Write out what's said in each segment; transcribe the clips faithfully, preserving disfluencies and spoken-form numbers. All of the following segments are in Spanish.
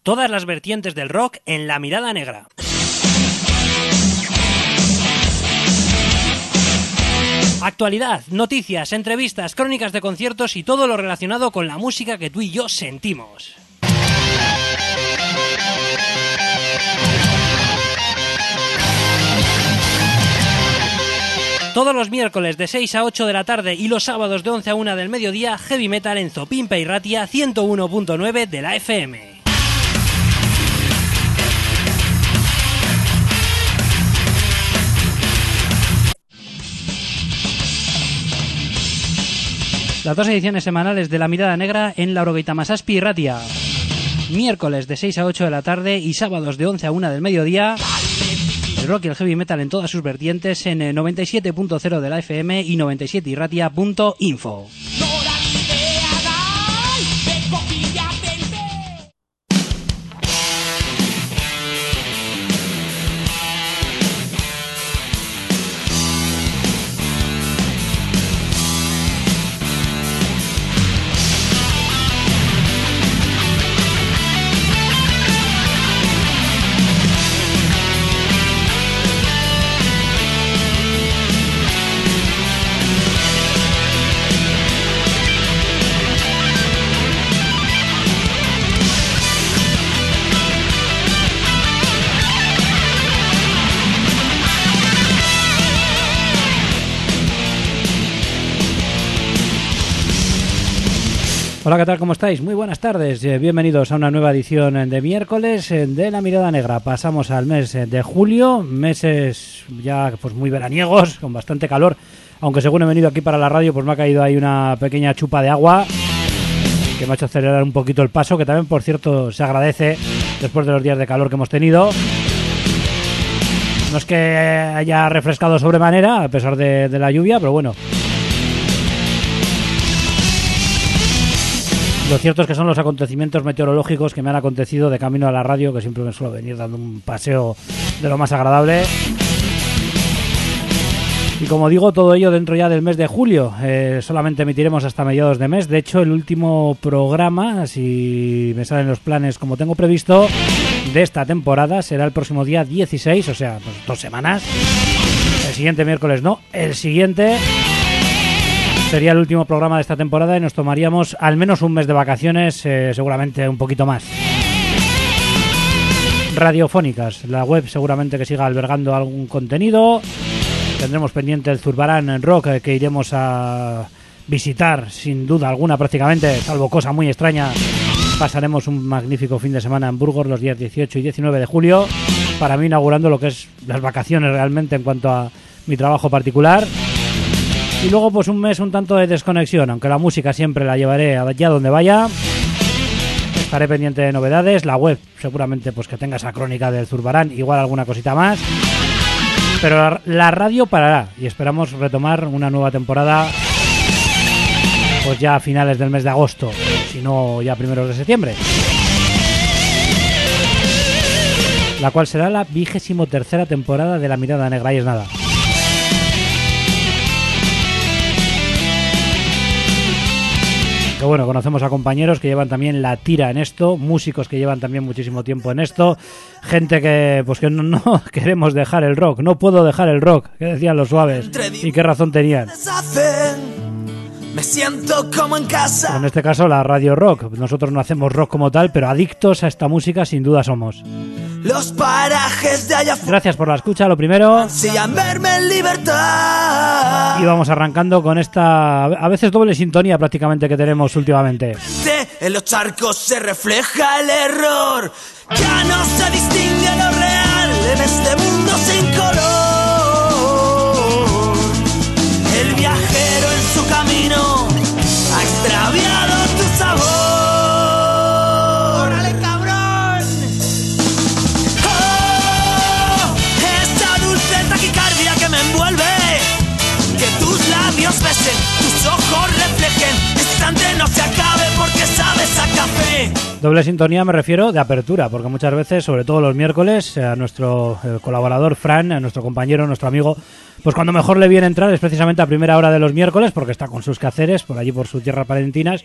Todas las vertientes del rock en La Mirada Negra. Actualidad, noticias, entrevistas, crónicas de conciertos y todo lo relacionado con la música que tú y yo sentimos. Todos los miércoles de seis a ocho de la tarde y los sábados de once a una del mediodía, Heavy Metal en Zopimpa y Ratia ciento uno punto nueve de la F M. Las dos ediciones semanales de La Mirada Negra en la Orogeita Masaspi y Ratia. Miércoles de seis a ocho de la tarde y sábados de once a una del mediodía. El rock y el heavy metal en todas sus vertientes en noventa y siete punto cero de la F M y noventa y siete irratia punto info. Hola, ¿qué tal? ¿Cómo estáis? Muy buenas tardes. Eh, bienvenidos a una nueva edición de miércoles eh, de La Mirada Negra. Pasamos al mes eh, de julio, meses ya pues muy veraniegos, con bastante calor. Aunque según he venido aquí para la radio, pues me ha caído ahí una pequeña chupa de agua que me ha hecho acelerar un poquito el paso, que también, por cierto, se agradece después de los días de calor que hemos tenido. No es que haya refrescado sobremanera, a pesar de, de la lluvia, pero bueno. Lo cierto es que son los acontecimientos meteorológicos que me han acontecido de camino a la radio, que siempre me suelo venir dando un paseo de lo más agradable. Y como digo, todo ello dentro ya del mes de julio. Eh, solamente emitiremos hasta mediados de mes. De hecho, el último programa, si me salen los planes como tengo previsto, de esta temporada será el próximo día dieciséis, o sea, pues dos semanas. El siguiente miércoles no, el siguiente... sería el último programa de esta temporada y nos tomaríamos al menos un mes de vacaciones, eh, seguramente un poquito más. Radiofónicas, la web seguramente que siga albergando algún contenido. Tendremos pendiente el Zurbarán Rock, eh, que iremos a visitar sin duda alguna prácticamente, salvo cosa muy extraña. Pasaremos un magnífico fin de semana en Burgos los días dieciocho y diecinueve de julio, para mí inaugurando lo que es las vacaciones realmente en cuanto a mi trabajo particular. Y luego pues un mes un tanto de desconexión, aunque la música siempre la llevaré allá donde vaya. Estaré pendiente de novedades, la web seguramente pues que tenga esa crónica del Zurbarán, igual alguna cosita más. Pero la, la radio parará y esperamos retomar una nueva temporada pues ya a finales del mes de agosto, si no ya primeros de septiembre. La cual será la vigésimo tercera temporada de La Mirada Negra, y es nada. Que bueno, conocemos a compañeros que llevan también la tira en esto, músicos que llevan también muchísimo tiempo en esto, gente que pues que no, no queremos dejar el rock, no puedo dejar el rock, que decían los Suaves, y qué razón tenían. Me siento como en casa. En este caso la radio rock, nosotros no hacemos rock como tal, pero adictos a esta música sin duda somos. Los parajes de allá. Gracias por la escucha, lo primero. Verme en libertad. Y vamos arrancando con esta, a veces doble sintonía prácticamente que tenemos últimamente. En los charcos se refleja el error. Ya no se distingue lo real en este mundo sin color. El viajero en su camino ha extraviado tu sabor. Besen, tus ojos reflejen, este instante no se acabe porque sabes a café. Doble sintonía me refiero de apertura, porque muchas veces, sobre todo los miércoles, a nuestro eh, colaborador Fran, a nuestro compañero, nuestro amigo, pues cuando mejor le viene entrar es precisamente a primera hora de los miércoles, porque está con sus quehaceres por allí por sus tierras palentinas,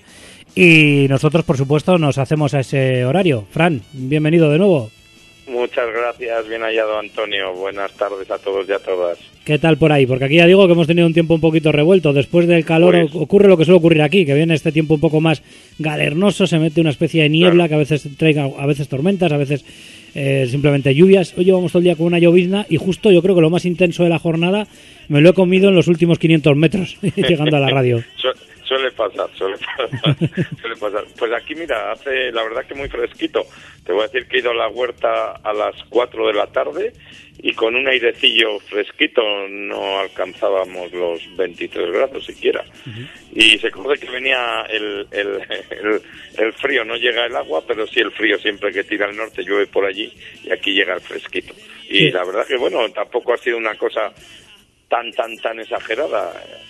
y nosotros, por supuesto, nos hacemos a ese horario. Fran, bienvenido de nuevo. Muchas gracias, bien hallado, Antonio. Buenas tardes a todos y a todas. ¿Qué tal por ahí? Porque aquí ya digo que hemos tenido un tiempo un poquito revuelto. Después del calor pues, ocurre lo que suele ocurrir aquí, que viene este tiempo un poco más galernoso, se mete una especie de niebla, claro, que a veces traiga a veces tormentas, a veces eh, simplemente lluvias. Hoy llevamos todo el día con una llovizna y justo yo creo que lo más intenso de la jornada me lo he comido en los últimos quinientos metros llegando a la radio. Suele pasar, suele pasar, suele pasar. Pues aquí, mira, hace la verdad que muy fresquito. Te voy a decir que he ido a la huerta a las cuatro de la tarde y con un airecillo fresquito no alcanzábamos los veintitrés grados siquiera. Uh-huh. Y se conoce que venía el, el, el, el frío, no llega el agua, pero sí el frío siempre que tira al norte llueve por allí y aquí llega el fresquito. Y sí, la verdad que, bueno, tampoco ha sido una cosa tan, tan, tan exagerada.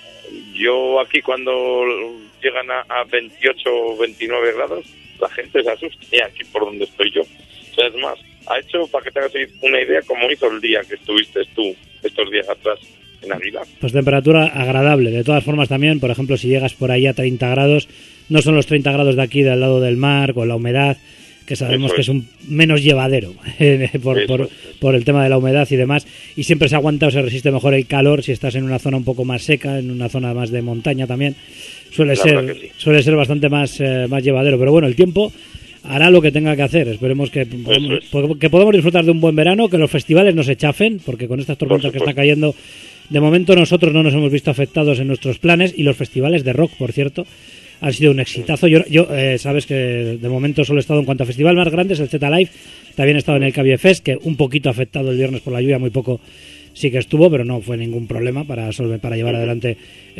Yo aquí cuando llegan a, a veintiocho o veintinueve grados, la gente se asusta, y aquí por donde estoy yo. O sea, es más, ha hecho, para que te hagas una idea, como hizo el día que estuviste tú estos días atrás en Aguilar. Pues temperatura agradable. De todas formas también, por ejemplo, si llegas por ahí a treinta grados, no son los treinta grados de aquí del lado del mar, con la humedad, que sabemos es. que es un menos llevadero por, por, por el tema de la humedad y demás, y siempre se aguanta o se resiste mejor el calor si estás en una zona un poco más seca, en una zona más de montaña también, suele ser sí. suele ser bastante más, eh, más llevadero, pero bueno, el tiempo hará lo que tenga que hacer. Esperemos que podamos, que podamos disfrutar de un buen verano, que los festivales no se chafen, porque con estas tormentas que están cayendo, de momento nosotros no nos hemos visto afectados en nuestros planes, y los festivales de rock, por cierto, ha sido un exitazo. Yo, yo eh, sabes que de momento solo he estado en cuanto a festival más grandes, el Z-Live. También he estado en el Cavie Fest, que un poquito afectado el viernes por la lluvia, muy poco sí que estuvo, pero no fue ningún problema para solve, para llevar adelante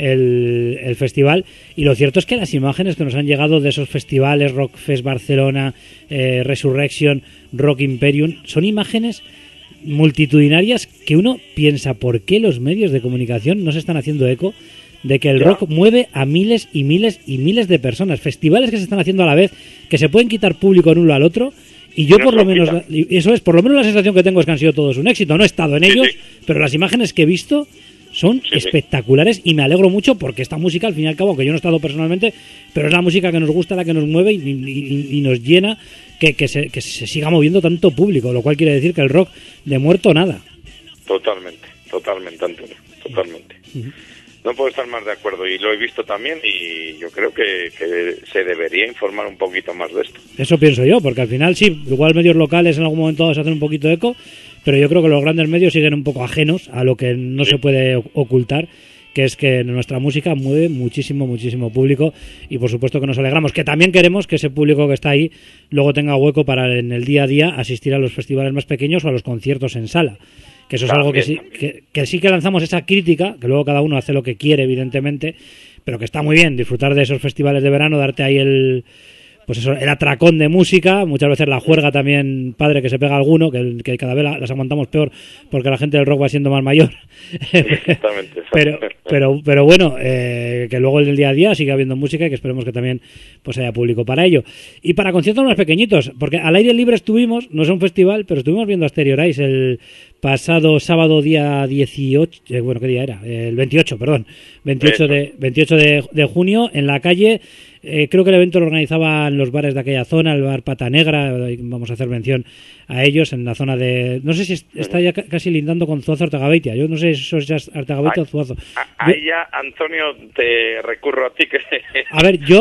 el, el festival. Y lo cierto es que las imágenes que nos han llegado de esos festivales, Rock Fest Barcelona, eh, Resurrection, Rock Imperium, son imágenes multitudinarias que uno piensa, ¿por qué los medios de comunicación no se están haciendo eco de que el rock mueve a miles y miles y miles de personas? Festivales que se están haciendo a la vez, que se pueden quitar público en uno al otro, y yo por lo menos, eso es, por lo menos la sensación que tengo es que han sido todos un éxito. No he estado en ellos, pero las imágenes que he visto son espectaculares, y me alegro mucho porque esta música, al fin y al cabo, que yo no he estado personalmente, pero es la música que nos gusta, la que nos mueve y, y, y nos llena, que, que, se, que se siga moviendo tanto público, lo cual quiere decir que el rock de muerto nada. Totalmente, totalmente, Antonio, totalmente. Uh-huh. No puedo estar más de acuerdo, y lo he visto también, y yo creo que, que se debería informar un poquito más de esto. Eso pienso yo, porque al final sí, igual medios locales en algún momento se hacen un poquito de eco, pero yo creo que los grandes medios siguen un poco ajenos a lo que no sí. se puede ocultar, que es que nuestra música mueve muchísimo, muchísimo público, y por supuesto que nos alegramos, que también queremos que ese público que está ahí luego tenga hueco para en el día a día asistir a los festivales más pequeños o a los conciertos en sala. Que eso es algo que sí, que, que sí que lanzamos esa crítica, que luego cada uno hace lo que quiere, evidentemente, pero que está muy bien disfrutar de esos festivales de verano, darte ahí el, pues eso, el atracón de música, muchas veces la juerga también, padre, que se pega alguno, que, que cada vez la, las aguantamos peor porque la gente del rock va siendo más mayor. Exactamente. pero, pero, pero bueno, eh, que luego en el día a día sigue habiendo música, y que esperemos que también pues haya público para ello. Y para conciertos más pequeñitos, porque al aire libre estuvimos, no es un festival, pero estuvimos viendo a Asteroids el pasado sábado día dieciocho, eh, bueno, ¿qué día era? El veintiocho, perdón, veintiocho de, veintiocho de, de junio, en la calle. Eh, creo que el evento lo organizaban los bares de aquella zona, el bar Pata Negra, vamos a hacer mención a ellos, en la zona de... No sé si está ya casi lindando con Zuazo Artagabeitia, yo no sé si eso es ya Artagabeitia o Zuazo. Ahí ya, Antonio, te recurro a ti que... A ver, yo,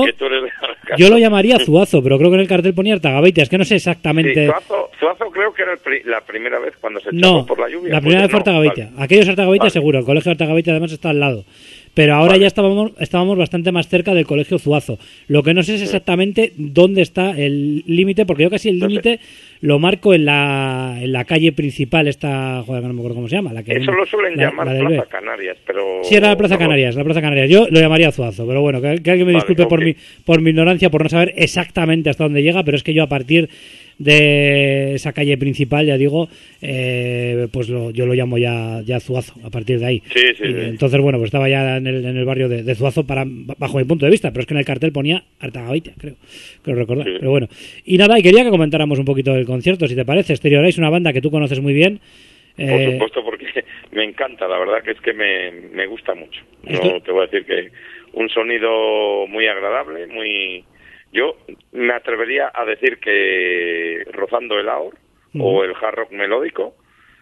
yo lo llamaría Zuazo, pero creo que en el cartel ponía Artagabeitia, es que no sé exactamente... Sí, Zuazo, Zuazo creo que era el pri la primera vez cuando se echó no, por la lluvia. la primera vez fue Artagabeitia, vale. Aquellos Artagabeitia vale. Seguro, el colegio de Artagabeitia además está al lado. Pero ahora vale. ya estábamos estábamos bastante más cerca del colegio Zuazo. Lo que no sé es exactamente dónde está el límite, porque yo casi el límite lo marco en la en la calle principal, esta, joder, no me acuerdo cómo se llama. La que Eso en, lo suelen la, llamar la Plaza B. Canarias, pero... Sí, era la Plaza no, Canarias, la Plaza Canarias. Yo lo llamaría Zuazo, pero bueno, que, que alguien me disculpe vale, okay. por, mi, por mi ignorancia, por no saber exactamente hasta dónde llega, pero es que yo a partir de esa calle principal, ya digo, eh, pues lo, yo lo llamo ya, ya Zuazo, a partir de ahí. Sí, sí, y, sí. Entonces, bueno, pues estaba ya en el, en el barrio de, de Zuazo para, bajo mi punto de vista, pero es que en el cartel ponía Artagaveitia, creo, creo recordar. Sí. Pero bueno, y nada, y quería que comentáramos un poquito del concierto, si te parece. Exteriorais, una banda que tú conoces muy bien. Por eh... supuesto, porque me encanta, la verdad que es que me, me gusta mucho. ¿Esto? No te voy a decir que un sonido muy agradable, muy... Yo me atrevería a decir que rozando el Aor uh-huh. o el hard rock melódico,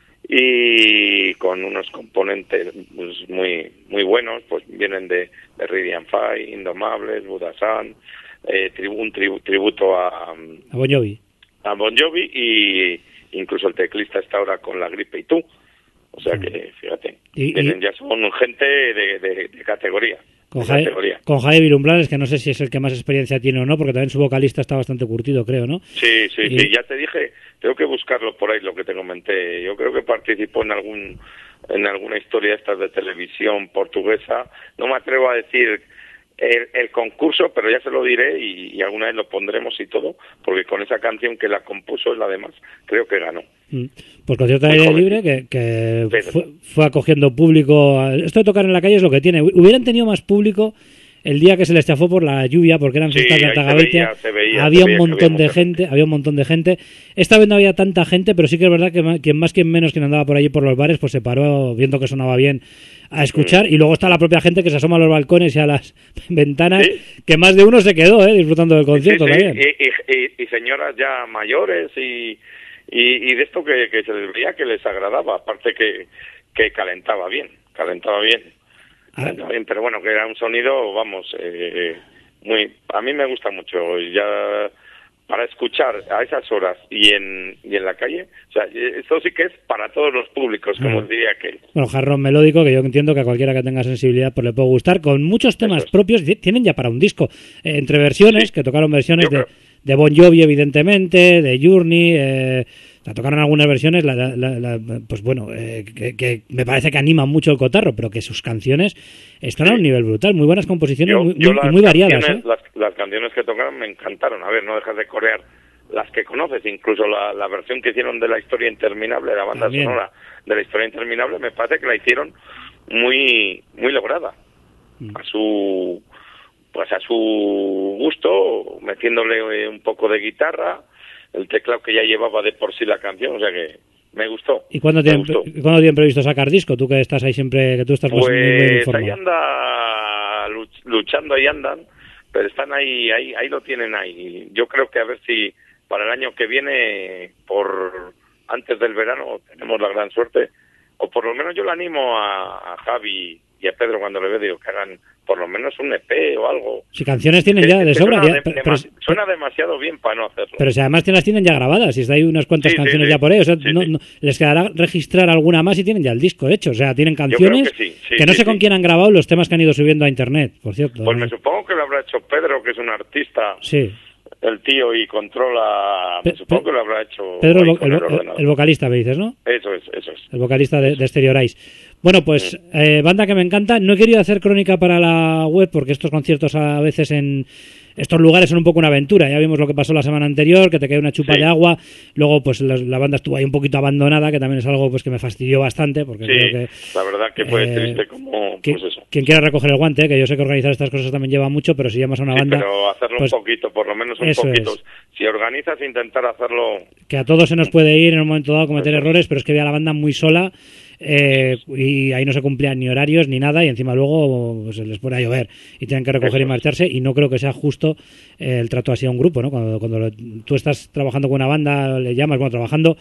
y con unos componentes pues, muy muy buenos, pues vienen de, de Radiant Five, Indomables, Buddha Sun, eh, tribu, un tribu, tributo a, a Bon Jovi. A Bon Jovi, y incluso el teclista está ahora con La Gripe y Tú. O sea que, fíjate, y, vienen, y... ya son gente de, de, de categoría. Con, Jae, con Jae Virumbrales, que no sé si es el que más experiencia tiene o no, porque también su vocalista está bastante curtido, creo, ¿no? Sí, sí, y... sí, ya te dije, tengo que buscarlo por ahí, lo que te comenté. Yo creo que participó en algún en alguna historia estas de televisión portuguesa. No me atrevo a decir el, el concurso, pero ya se lo diré y, y alguna vez lo pondremos y todo, porque con esa canción que la compuso es la demás, creo que ganó. Mm. Pues concierto de aire libre que, que fue, fue acogiendo público. Esto de tocar en la calle es lo que tiene. Hubieran tenido más público el día que se les chafó por la lluvia, porque eran fiestas sí, de Artagaveitia. Había un montón de gente, había un montón de gente. Esta vez no había tanta gente, pero sí que es verdad que quien más, quien menos, quien andaba por allí por los bares, pues se paró viendo que sonaba bien a escuchar. Mm. Y luego está la propia gente que se asoma a los balcones y a las ventanas, ¿sí? Que más de uno se quedó eh, disfrutando del concierto sí, sí. también. Y, y, y señoras ya mayores y, y, y de esto que, que se les veía que les agradaba, aparte que, que calentaba bien, calentaba bien. Ah. Bien, pero bueno, que era un sonido, vamos, eh, muy, a mí me gusta mucho, ya para escuchar a esas horas y en y en la calle, o sea, esto sí que es para todos los públicos, como ah. diría aquel. Bueno, hard rock melódico, que yo entiendo que a cualquiera que tenga sensibilidad pues le puede gustar, con muchos temas es. propios, tienen ya para un disco, eh, entre versiones, sí. que tocaron versiones de, de Bon Jovi, evidentemente, de Journey, eh, la tocaron algunas versiones, la, la, la, pues bueno, eh, que, que me parece que animan mucho el cotarro, pero que sus canciones están sí. a un nivel brutal, muy buenas composiciones, yo, muy, yo muy, muy variadas. ¿eh? Las, las canciones que tocaron me encantaron, a ver, no dejas de corear las que conoces, incluso la, la versión que hicieron de La Historia Interminable, la banda También. sonora de La Historia Interminable, me parece que la hicieron muy muy lograda, mm. a su pues a su gusto, metiéndole un poco de guitarra, el teclado que ya llevaba de por sí la canción, o sea que me gustó. ¿Y cuándo tienen, ¿cuándo tienen previsto sacar disco? Tú que estás ahí siempre, que tú estás pues, muy, muy informado. Ahí anda luchando, ahí andan, pero están ahí, ahí, ahí lo tienen ahí. Yo creo que a ver si para el año que viene, por antes del verano, tenemos la gran suerte, o por lo menos yo le animo a, a Javi y a Pedro cuando le veo, digo que hagan por lo menos un E P o algo. Si canciones tienen ya de sobra. Suena, ya, de, pero, suena demasiado bien para no hacerlo. Pero si además las tienen ya grabadas, si hay unas cuantas sí, canciones sí, ya por ahí, o sea, sí, no, sí. no, les quedará registrar alguna más y tienen ya el disco hecho. O sea, tienen canciones que, sí, sí, que no sí, sé con sí. quién han grabado los temas que han ido subiendo a internet, por cierto. Pues ¿no? me supongo que lo habrá hecho Pedro, que es un artista. Sí. El tío y controla, Pe- me supongo Pe- que lo habrá hecho Pedro, el, el, el, el vocalista, me dices, ¿no? Eso es, eso es. El vocalista de, de Exteriorais. Bueno, pues eh, banda que me encanta. No he querido hacer crónica para la web porque estos conciertos a veces en estos lugares son un poco una aventura. Ya vimos lo que pasó la semana anterior, que te cae una chupa sí. de agua. Luego, pues la, la banda estuvo ahí un poquito abandonada, que también es algo pues que me fastidió bastante. Porque sí, creo que, la verdad que fue eh, triste como que, pues eso. Quien quiera recoger el guante, que yo sé que organizar estas cosas también lleva mucho, pero si llamas a una sí, banda... pero hacerlo pues, un poquito, por lo menos un poquito. Es. Si organizas, intentar hacerlo... Que a todos se nos puede ir en un momento dado cometer eso. errores, pero es que veía a la banda muy sola... Eh, y ahí no se cumplían ni horarios ni nada y encima luego pues, se les pone a llover y tienen que recoger Eso y marcharse y no creo que sea justo eh, el trato así a un grupo, ¿no? Cuando, cuando lo, tú estás trabajando con una banda, le llamas, bueno, trabajando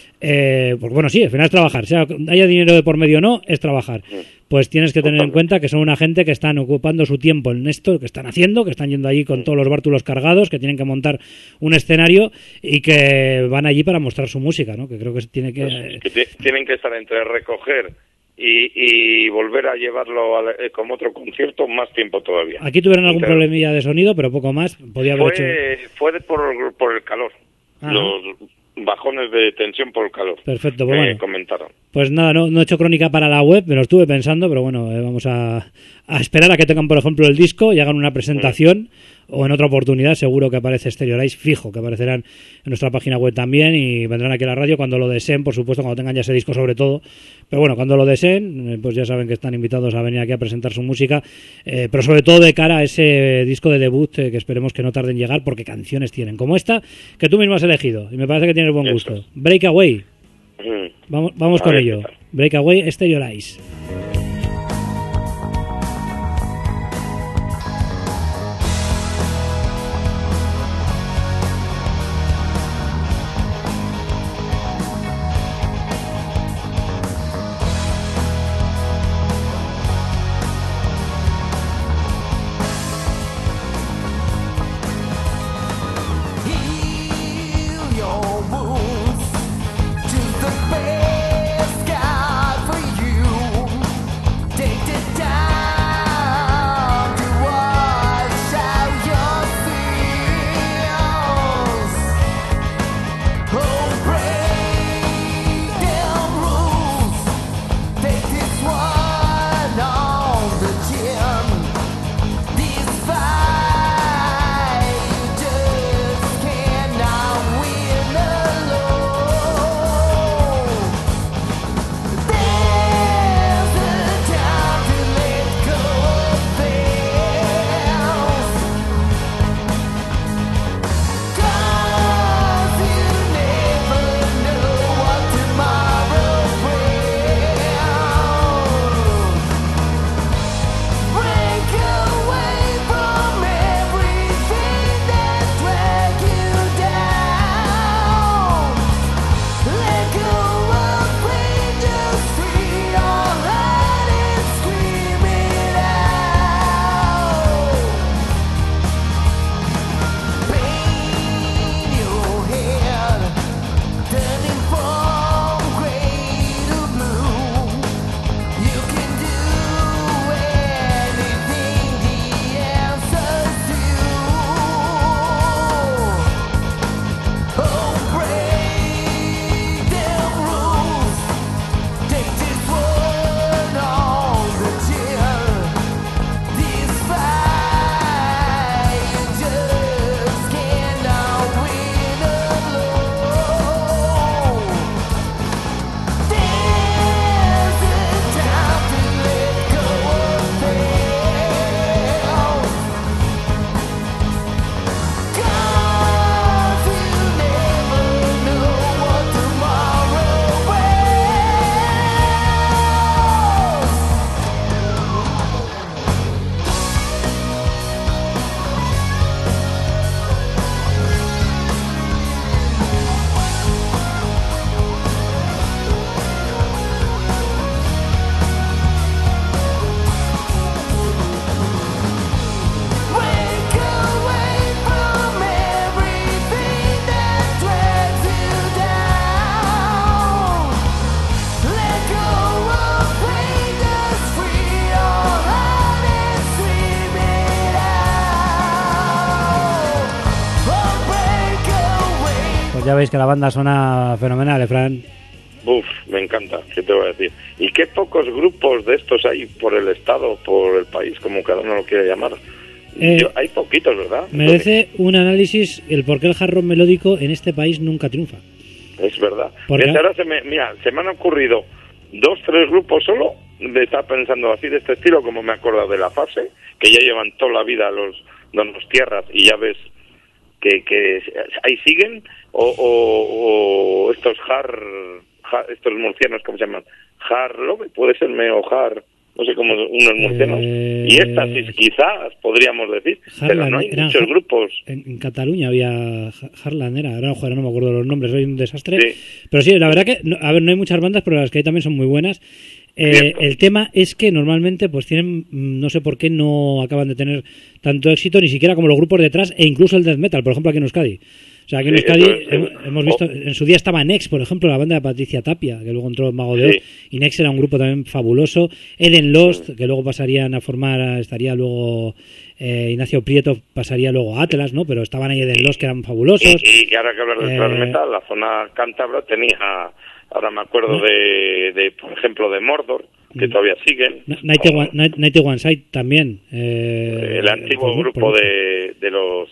eh, pues bueno, sí, al final es trabajar, sea haya dinero de por medio o no, es trabajar. Pues tienes que tener en cuenta que son una gente que están ocupando su tiempo en esto que están haciendo, que están yendo allí con todos los bártulos cargados, que tienen que montar un escenario y que van allí para mostrar su música, ¿no? Que creo que tiene que... Pues, que t- tienen que estar entre recoger y, y volver a llevarlo a, eh, como otro concierto más tiempo todavía. Aquí tuvieron algún Entonces, problemilla de sonido, pero poco más. Podía haber fue, hecho... fue de por, por el calor. Ajá. Los bajones de tensión por el calor. Perfecto, pues me bueno. comentaron. Pues nada, no, no he hecho crónica para la web, me lo estuve pensando, pero bueno, eh, vamos a, a esperar a que tengan, por ejemplo, el disco y hagan una presentación. Mm. o en otra oportunidad seguro que aparece Stereolize, fijo que aparecerán en nuestra página web también y vendrán aquí a la radio cuando lo deseen, por supuesto, cuando tengan ya ese disco sobre todo, pero bueno, cuando lo deseen, pues ya saben que están invitados a venir aquí a presentar su música, eh, pero sobre todo de cara a ese disco de debut eh, que esperemos que no tarden en llegar, porque canciones tienen, como esta que tú mismo has elegido, y me parece que tienes buen gusto. Breakaway. Mm. Vamos, vamos con ello. Breakaway, Stereolize. Ya veis que la banda suena fenomenal, ¿eh, Fran? Uf, me encanta, ¿qué te voy a decir? Y qué pocos grupos de estos hay por el estado, por el país, como cada uno lo quiere llamar. Eh, Yo, hay poquitos, ¿verdad? Merece un análisis el por qué el hard rock melódico en este país nunca triunfa. Es verdad. Desde ahora se me, mira, se me han ocurrido dos, tres grupos solo de estar pensando así de este estilo, como me he acordado de La Fase, que ya llevan toda la vida los donos tierras y ya ves que, que ahí siguen, o, o, o estos hard, hard, estos murcianos, ¿cómo se llaman? Hard Love, puede ser meo hard, no sé cómo, unos murcianos. Eh... Y estas quizás podríamos decir, Harlan, pero no hay muchos grupos. En, en Cataluña había Harlan, era, ahora no, no me acuerdo los nombres, soy un desastre. Sí. Pero sí, la verdad que, no, a ver, no hay muchas bandas, pero las que hay también son muy buenas. Eh, el tema es que normalmente pues tienen, no sé por qué no acaban de tener tanto éxito, ni siquiera como los grupos detrás, e incluso el death metal, por ejemplo aquí en Euskadi. O sea, aquí en sí, Euskadi es, hemos visto, oh. en su día estaba Nex, por ejemplo, la banda de Patricia Tapia, que luego entró en Mago de Oz, sí. y Nex era un grupo también fabuloso. Eden Lost, sí. que luego pasarían a formar, estaría luego eh, Ignacio Prieto, pasaría luego a Atlas, ¿no? Pero estaban ahí Eden Lost, que eran fabulosos. Y, y ahora que hablar de eh, metal, la zona cántabra tenía, ahora me acuerdo ¿no? de, de, por ejemplo, de Mordor, que todavía siguen. Nighty One, Nighty One Side también. Eh, el antiguo por, grupo por de, de los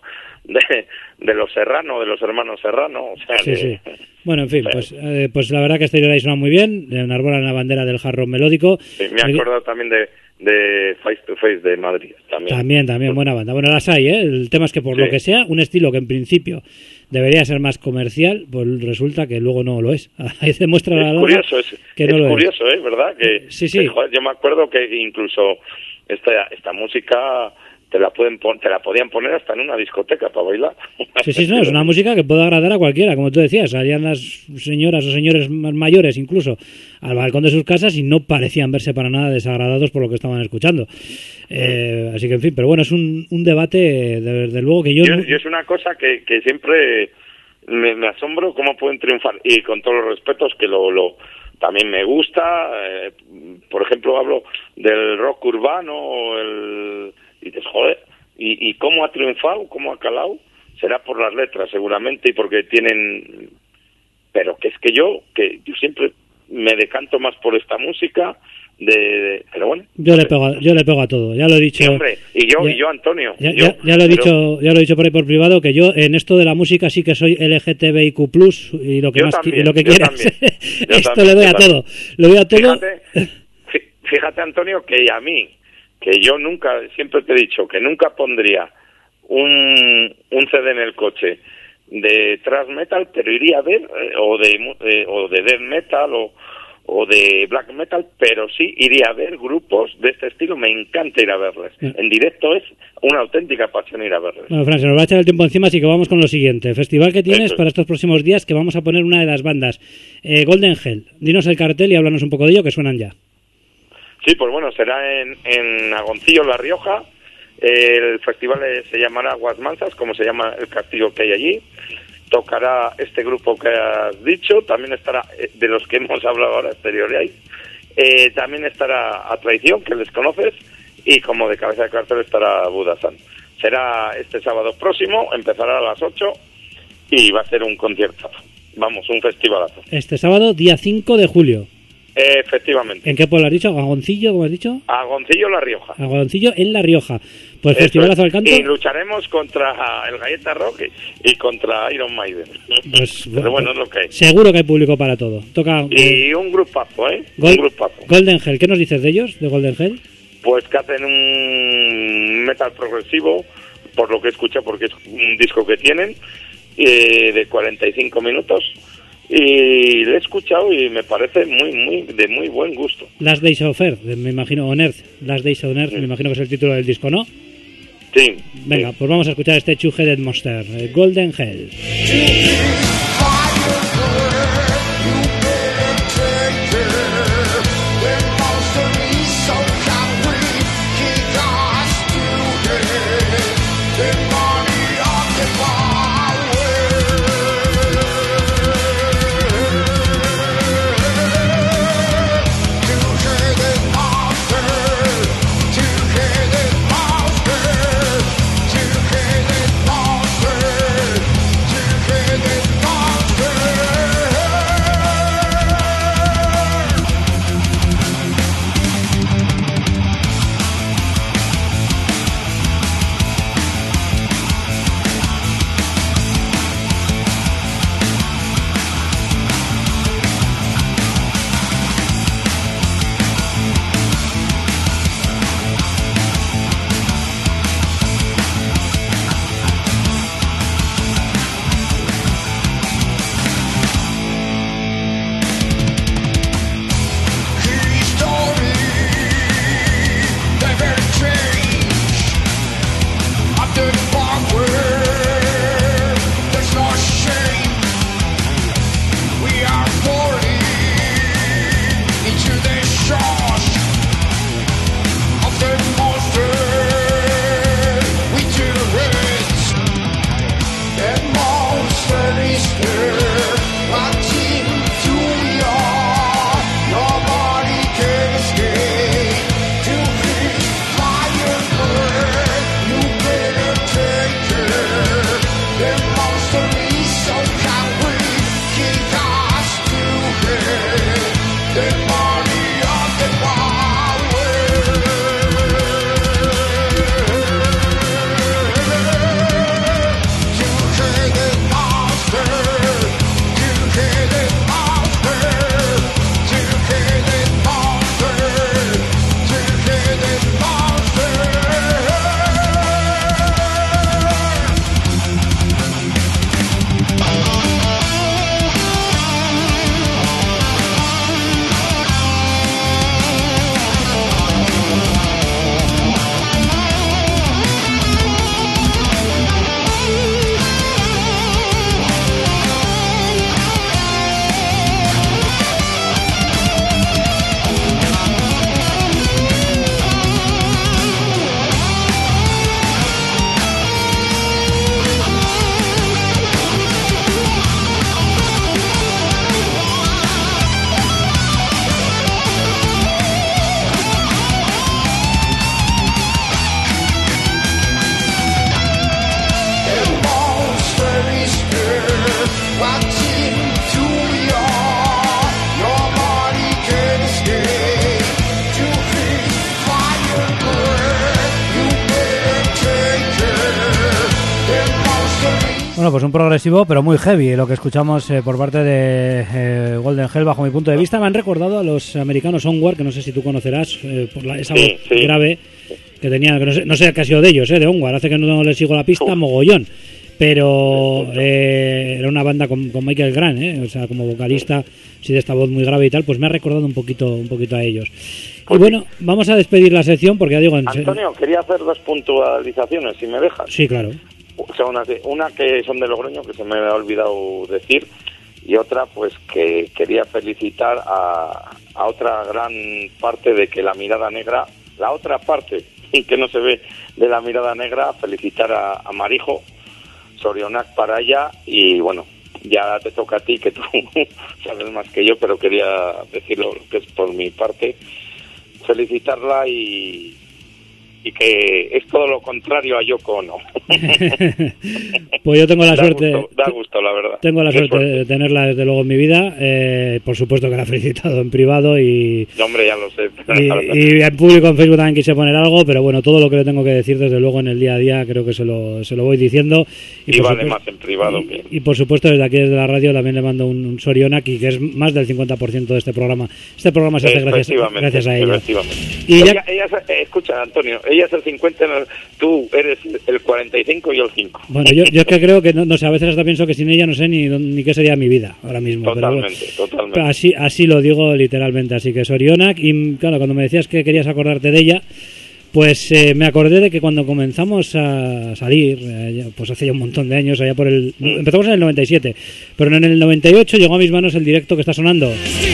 de, de los Serrano, de los hermanos Serrano. O sea, sí, de, sí. Bueno, en fin, pues, eh, pues la verdad que esta historia suena muy bien. Enarbolan la bandera del hard rock melódico. Sí, me he acordado también de de Face to Face de Madrid también. También, también, buena banda. Bueno, las hay, ¿eh? El tema es que por sí. lo que sea, un estilo que en principio debería ser más comercial, pues resulta que luego no lo es. Ahí demuestra la es curioso, es, que es no lo curioso, es. ¿eh? ¿Verdad? Que, sí, sí. Que, joder, yo me acuerdo que incluso esta esta música te la pueden pon- te la podían poner hasta en una discoteca para bailar. Sí, sí, no, es una música que puede agradar a cualquiera, como tú decías, salían las señoras o señores más mayores incluso al balcón de sus casas y no parecían verse para nada desagradados por lo que estaban escuchando. Eh, así que, en fin, pero bueno, es un, un debate, desde de luego, que yo... Yo, yo es una cosa que, que siempre me, me asombro cómo pueden triunfar, y con todos los respetos que lo... lo también me gusta, eh, por ejemplo, hablo del rock urbano, el... y dices, joder, ¿y, y cómo ha triunfado, cómo ha calado? Será por las letras, seguramente, y porque tienen... Pero que es que yo, que yo siempre me decanto más por esta música, de, de... pero bueno. Yo le pego, yo le pego a todo, ya lo he dicho. Sí, hombre, y yo, ya, y yo, Antonio. Ya, yo, ya, ya lo he pero... dicho, ya lo he dicho por ahí por privado, que yo en esto de la música sí que soy L G T B I Q plus, y lo que yo más también, y lo que yo quieras. También, Esto también, le doy a también. todo, le doy a todo. Fíjate, fíjate, Antonio, que a mí, que yo nunca, siempre te he dicho, que nunca pondría un, un C D en el coche de thrash metal, pero iría a ver, eh, o de eh, o de death metal, o, o de black metal, pero sí iría a ver grupos de este estilo, me encanta ir a verles. En directo es una auténtica pasión ir a verles. Bueno, Fran, se nos va a echar el tiempo encima, así que vamos con lo siguiente. Festival que tienes Eso. para estos próximos días, que vamos a poner una de las bandas, eh, Golden Hell. Dinos el cartel y háblanos un poco de ello, que suenan ya. Sí, pues bueno, será en, en Agoncillo, La Rioja. El festival se llamará Aguas Mansas, como se llama el castillo que hay allí. Tocará este grupo que has dicho, también estará, de los que hemos hablado ahora, Exterior eh, también estará A Traición, que les conoces, y como de cabeza de cartel estará Budasan. Será este sábado próximo, empezará a las ocho y va a ser un conciertazo. Vamos, un festivalazo. Este sábado, día cinco de julio. Efectivamente. ¿En qué pueblo has dicho? ¿Agoncillo, como has dicho? Agoncillo, La Rioja. Agoncillo, en La Rioja. Pues Eso festivalazo es. al canto. Y lucharemos contra el Galleta Rock y, y contra Iron Maiden. Pues, Pero bueno, es lo que hay. Seguro que hay público para todo. Toca. Y un grupazo, ¿eh? Gold, un grupazo. Golden Hell, ¿qué nos dices de ellos, de Golden Hell? Pues que hacen un metal progresivo, por lo que escuché, porque es un disco que tienen, eh, de cuarenta y cinco minutos. Y lo he escuchado y me parece muy muy de muy buen gusto. Last Days of Earth, me imagino, on Earth. Last Days on Earth, sí. Me imagino que es el título del disco, ¿no? Sí. Venga, sí. Pues vamos a escuchar este Two-Headed Monster, Golden Hell. Bueno, pues un progresivo, pero muy heavy, lo que escuchamos eh, por parte de eh, Golden Hell, bajo mi punto de vista. Me han recordado a los americanos Onward, que no sé si tú conocerás, eh, por la, esa sí, voz sí. grave que tenía, que no sé, no sé qué ha sido de ellos, eh, de Onward, hace que no les sigo la pista, Uf. mogollón. Pero eh, era una banda con, con Michael Grant, ¿eh? O sea, como vocalista, sí, de esta voz muy grave y tal, pues me ha recordado un poquito un poquito a ellos. Y bueno, vamos a despedir la sección porque ya digo... En Antonio, quería hacer dos puntualizaciones, si me dejas. Sí, claro. Son una, una que son de Logroño, que se me ha olvidado decir, y otra, pues que quería felicitar a, a otra gran parte de que la mirada negra, la otra parte que no se ve de la mirada negra, felicitar a, a Marijo, Sorionak para ella, y bueno, ya te toca a ti, que tú sabes más que yo, pero quería decirlo lo que es por mi parte, felicitarla y, y que es todo lo contrario a Yoko Ono. Pues yo tengo la da suerte, gusto, da gusto, la verdad. Tengo la suerte, suerte de tenerla desde luego en mi vida, eh, por supuesto que la he felicitado en privado y, no, hombre, ya lo sé. y, y en público en Facebook también quise poner algo, pero bueno, todo lo que le tengo que decir desde luego en el día a día creo que se lo, se lo voy diciendo. Y, y vale supuesto, más en privado. Y, que... y por supuesto desde aquí desde la radio también le mando un, un Sorionaki, que es más del cincuenta por ciento de este programa. Este programa se hace gracias, gracias a ella. Y ella, ya... ella es, eh, escucha, Antonio, ella es el cincuenta, tú eres el cuarenta y cinco y el cinco. Bueno, yo, yo es que creo que, no, no sé, a veces hasta pienso que sin ella no sé ni, ni qué sería mi vida ahora mismo. Totalmente, pero bueno, totalmente. Así, así lo digo literalmente, así que Sorionak, y claro, cuando me decías que querías acordarte de ella, pues eh, me acordé de que cuando comenzamos a salir, eh, pues hace ya un montón de años, allá por el... Mm. Empezamos en el noventa y siete, pero en el noventa y ocho llegó a mis manos el directo que está sonando.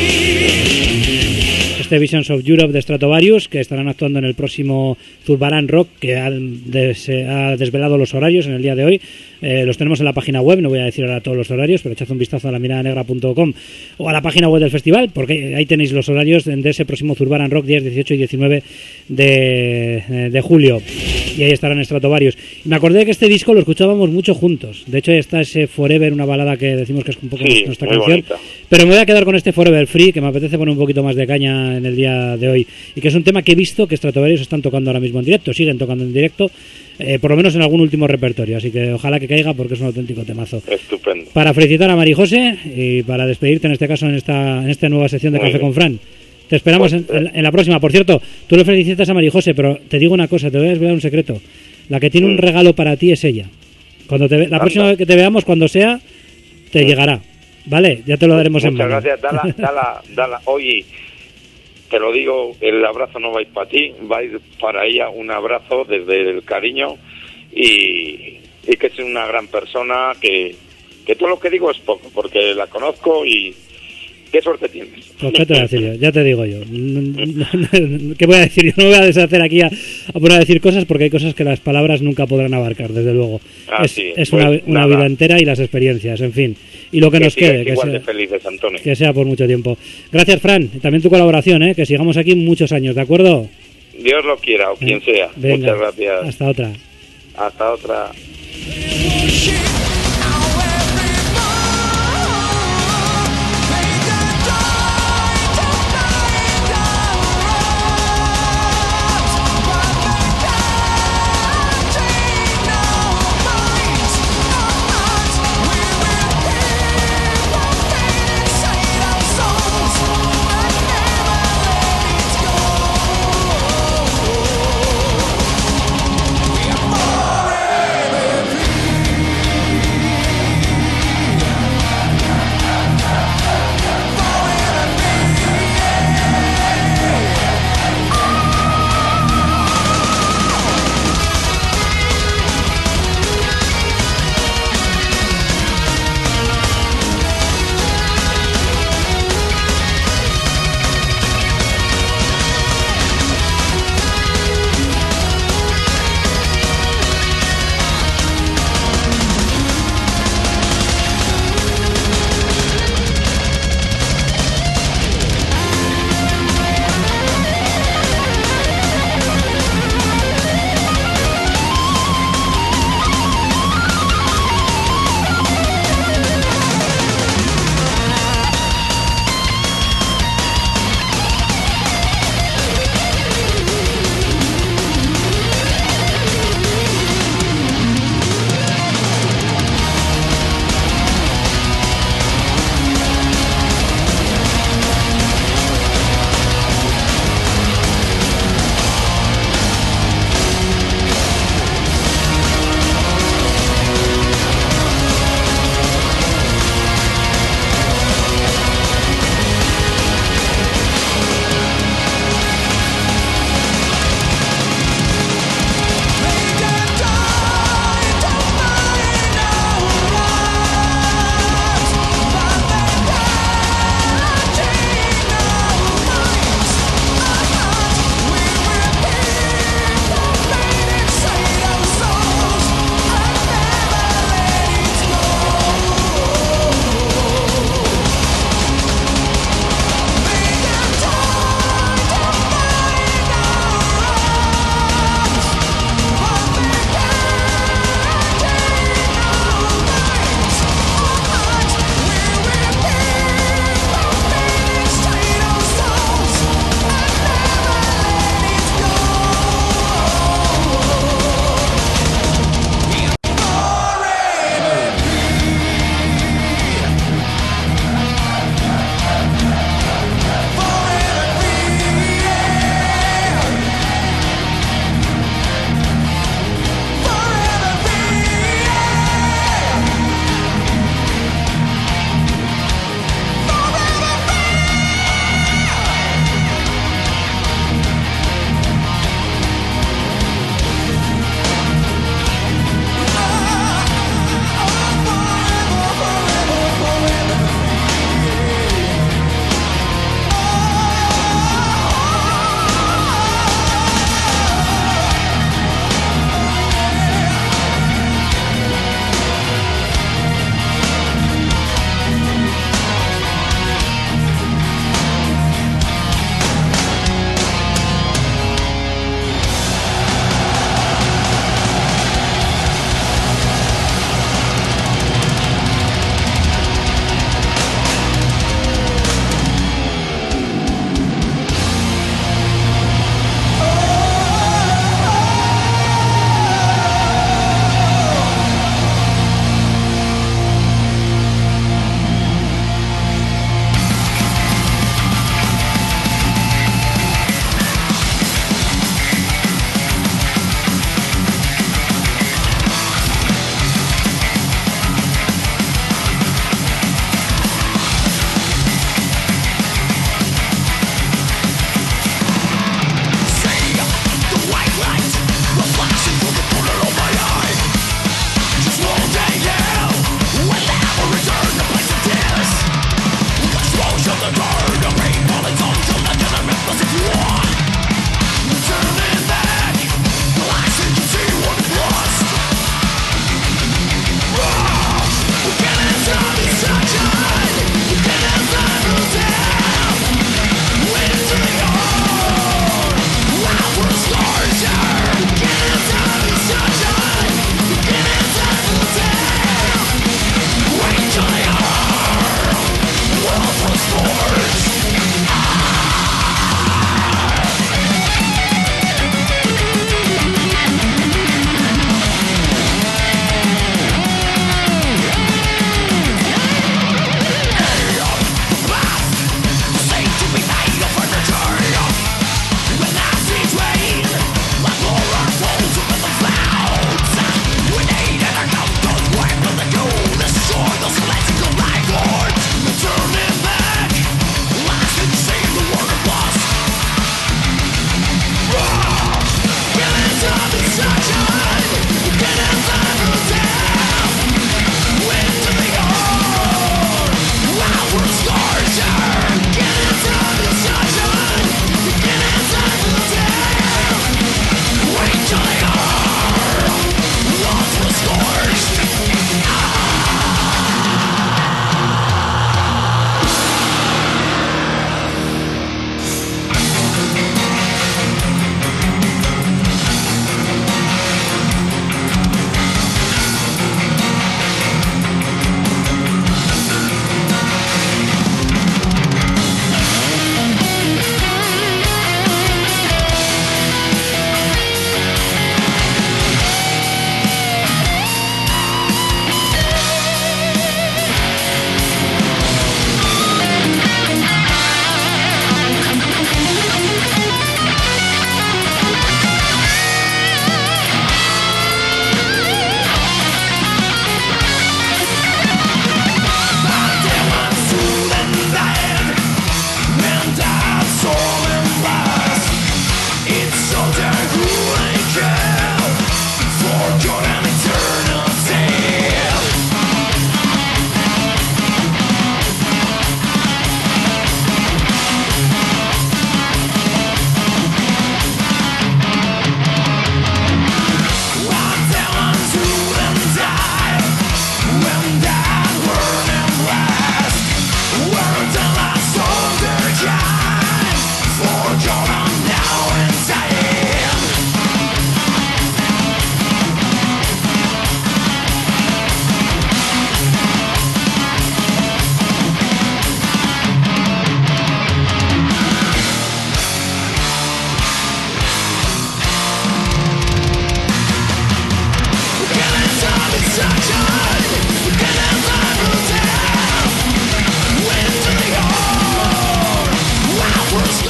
Este Visions of Europe de Stratovarius, que estarán actuando en el próximo Zurbarán Rock, que ha, des, ha desvelado los horarios en el día de hoy. Eh, los tenemos en la página web, no voy a decir ahora todos los horarios, pero echad un vistazo a la mirada negra punto com o a la página web del festival, porque ahí tenéis los horarios de ese próximo Zurbarán Rock, días dieciocho y diecinueve de, de julio. Y ahí estarán Stratovarius. Y me acordé que este disco lo escuchábamos mucho juntos. De hecho, ahí está ese Forever, una balada que decimos que es un poco sí, nuestra canción. Bonita. Pero me voy a quedar con este Forever Free, que me apetece poner un poquito más de caña en el día de hoy. Y que es un tema que he visto que Stratovarius están tocando ahora mismo en directo, siguen tocando en directo, eh, por lo menos en algún último repertorio. Así que ojalá que caiga porque es un auténtico temazo. Estupendo. Para felicitar a Mari José y para despedirte en este caso en esta, en esta nueva sección de Muy Café bien. Con Fran. Te esperamos pues, en, en, en la próxima. Por cierto, tú le felicitas a Mari José, pero te digo una cosa, te voy a desvelar un secreto. La que tiene mm. un regalo para ti es ella. Cuando te ve, la Anda. próxima vez que te veamos, cuando sea, te mm. llegará. ¿Vale? Ya te lo daremos Muchas en mano. Muchas gracias. Dala, dala, dala. Oye, te lo digo, el abrazo no va a ir para ti, va a ir para ella un abrazo desde el cariño y, y que es una gran persona, que, que todo lo que digo es poco, porque la conozco y qué suerte tienes. Pues qué te voy a decir yo, ya te digo yo. ¿Qué voy a decir? Yo no voy a deshacer aquí a, a poner a decir cosas porque hay cosas que las palabras nunca podrán abarcar, desde luego. Ah, es sí, es pues una, una vida entera y las experiencias, en fin. Y lo que, que nos quede, que sea, de felices, Antonio. que sea por mucho tiempo. Gracias, Fran. También tu colaboración, ¿eh? Que sigamos aquí muchos años, ¿de acuerdo? Dios lo quiera, o quien eh, sea. Venga, muchas gracias. Hasta otra. Hasta otra.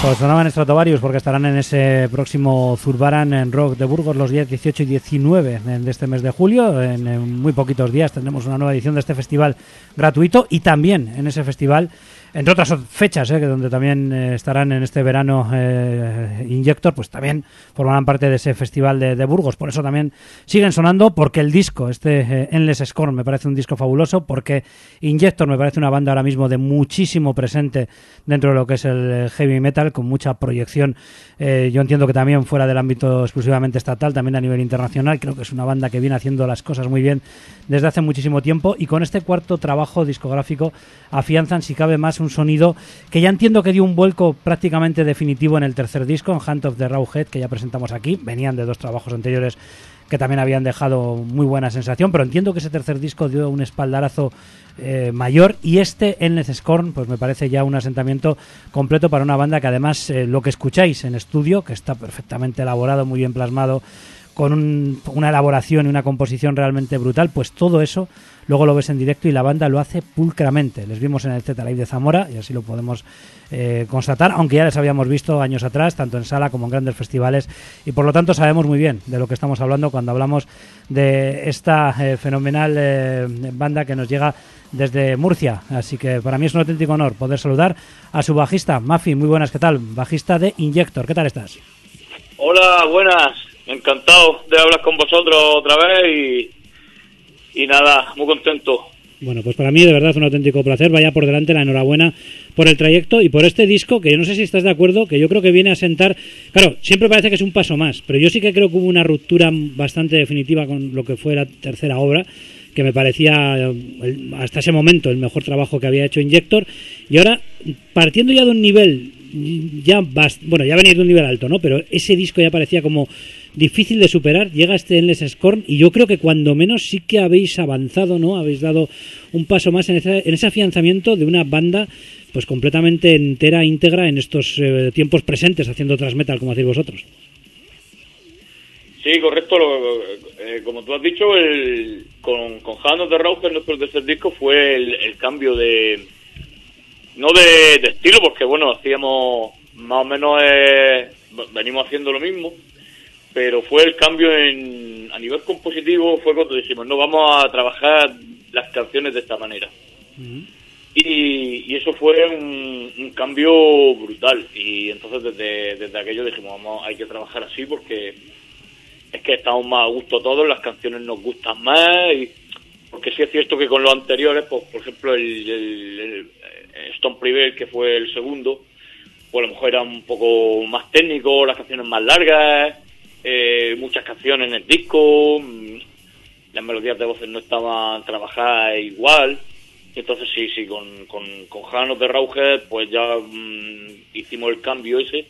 Pues sonaban Stratovarius porque estarán en ese próximo Zurbarán en Rock de Burgos los días dieciocho y diecinueve de este mes de julio. En, en muy poquitos días tendremos una nueva edición de este festival gratuito, y también en ese festival, entre otras fechas, eh, que donde también eh, estarán en este verano eh, Injector, pues también formarán parte de ese festival de, de Burgos. Por eso también siguen sonando, porque el disco, este eh, Endless Scorn, me parece un disco fabuloso, porque Injector me parece una banda ahora mismo de muchísimo presente dentro de lo que es el heavy metal, con mucha proyección. Eh, yo entiendo que también fuera del ámbito exclusivamente estatal, también a nivel internacional. Creo que es una banda que viene haciendo las cosas muy bien desde hace muchísimo tiempo, y con este cuarto trabajo discográfico afianzan, si cabe más, un sonido que ya entiendo que dio un vuelco prácticamente definitivo en el tercer disco, en Hand of the Rawhead, que ya presentamos aquí. Venían de dos trabajos anteriores que también habían dejado muy buena sensación, pero entiendo que ese tercer disco dio un espaldarazo eh, mayor, y este Endless Scorn pues me parece ya un asentamiento completo para una banda que además eh, lo que escucháis en estudio, que está perfectamente elaborado, muy bien plasmado, con un, una elaboración y una composición realmente brutal, pues todo eso luego lo ves en directo y la banda lo hace pulcramente. Les vimos en el Z Live de Zamora y así lo podemos eh, constatar, aunque ya les habíamos visto años atrás, tanto en sala como en grandes festivales, y por lo tanto sabemos muy bien de lo que estamos hablando cuando hablamos de esta eh, fenomenal eh, banda que nos llega desde Murcia. Así que para mí es un auténtico honor poder saludar a su bajista, Mafi. Muy buenas, ¿qué tal? Bajista de Injector, ¿qué tal estás? Hola, buenas. Encantado de hablar con vosotros otra vez y, y nada, muy contento. Bueno, pues para mí de verdad es un auténtico placer. Vaya por delante la enhorabuena por el trayecto y por este disco, que yo no sé si estás de acuerdo, que yo creo que viene a sentar... Claro, siempre parece que es un paso más, pero yo sí que creo que hubo una ruptura bastante definitiva con lo que fue la tercera obra, que me parecía el, hasta ese momento el mejor trabajo que había hecho Injector, y ahora, partiendo ya de un nivel... ya bast- bueno, ya venís de un nivel alto, ¿no? Pero ese disco ya parecía como difícil de superar. Llega este Endless Scorn y yo creo que cuando menos sí que habéis avanzado, ¿no? Habéis dado un paso más en ese, en ese afianzamiento de una banda pues completamente entera, íntegra en estos eh, tiempos presentes, haciendo thrash metal, como hacéis vosotros. Sí, correcto. Lo, eh, como tú has dicho, el, con, con Hand of the Rawhead, nuestro tercer disco, fue el, el cambio de... no de, de estilo, porque bueno, hacíamos más o menos, eh, venimos haciendo lo mismo, pero fue el cambio en a nivel compositivo, fue cuando dijimos, no, vamos a trabajar las canciones de esta manera. Uh-huh. Y, y eso fue un, un cambio brutal, y entonces desde, desde aquello dijimos, vamos, hay que trabajar así porque es que estamos más a gusto todos, las canciones nos gustan más, y porque sí es cierto que con los anteriores, pues por ejemplo el, el, el Stone Prevail, que fue el segundo, pues a lo mejor era un poco más técnico, las canciones más largas, eh, muchas canciones en el disco, las melodías de voces no estaban trabajadas igual. Entonces sí, sí, con, con, con Hand of the Rawhead pues ya mmm, hicimos el cambio ese,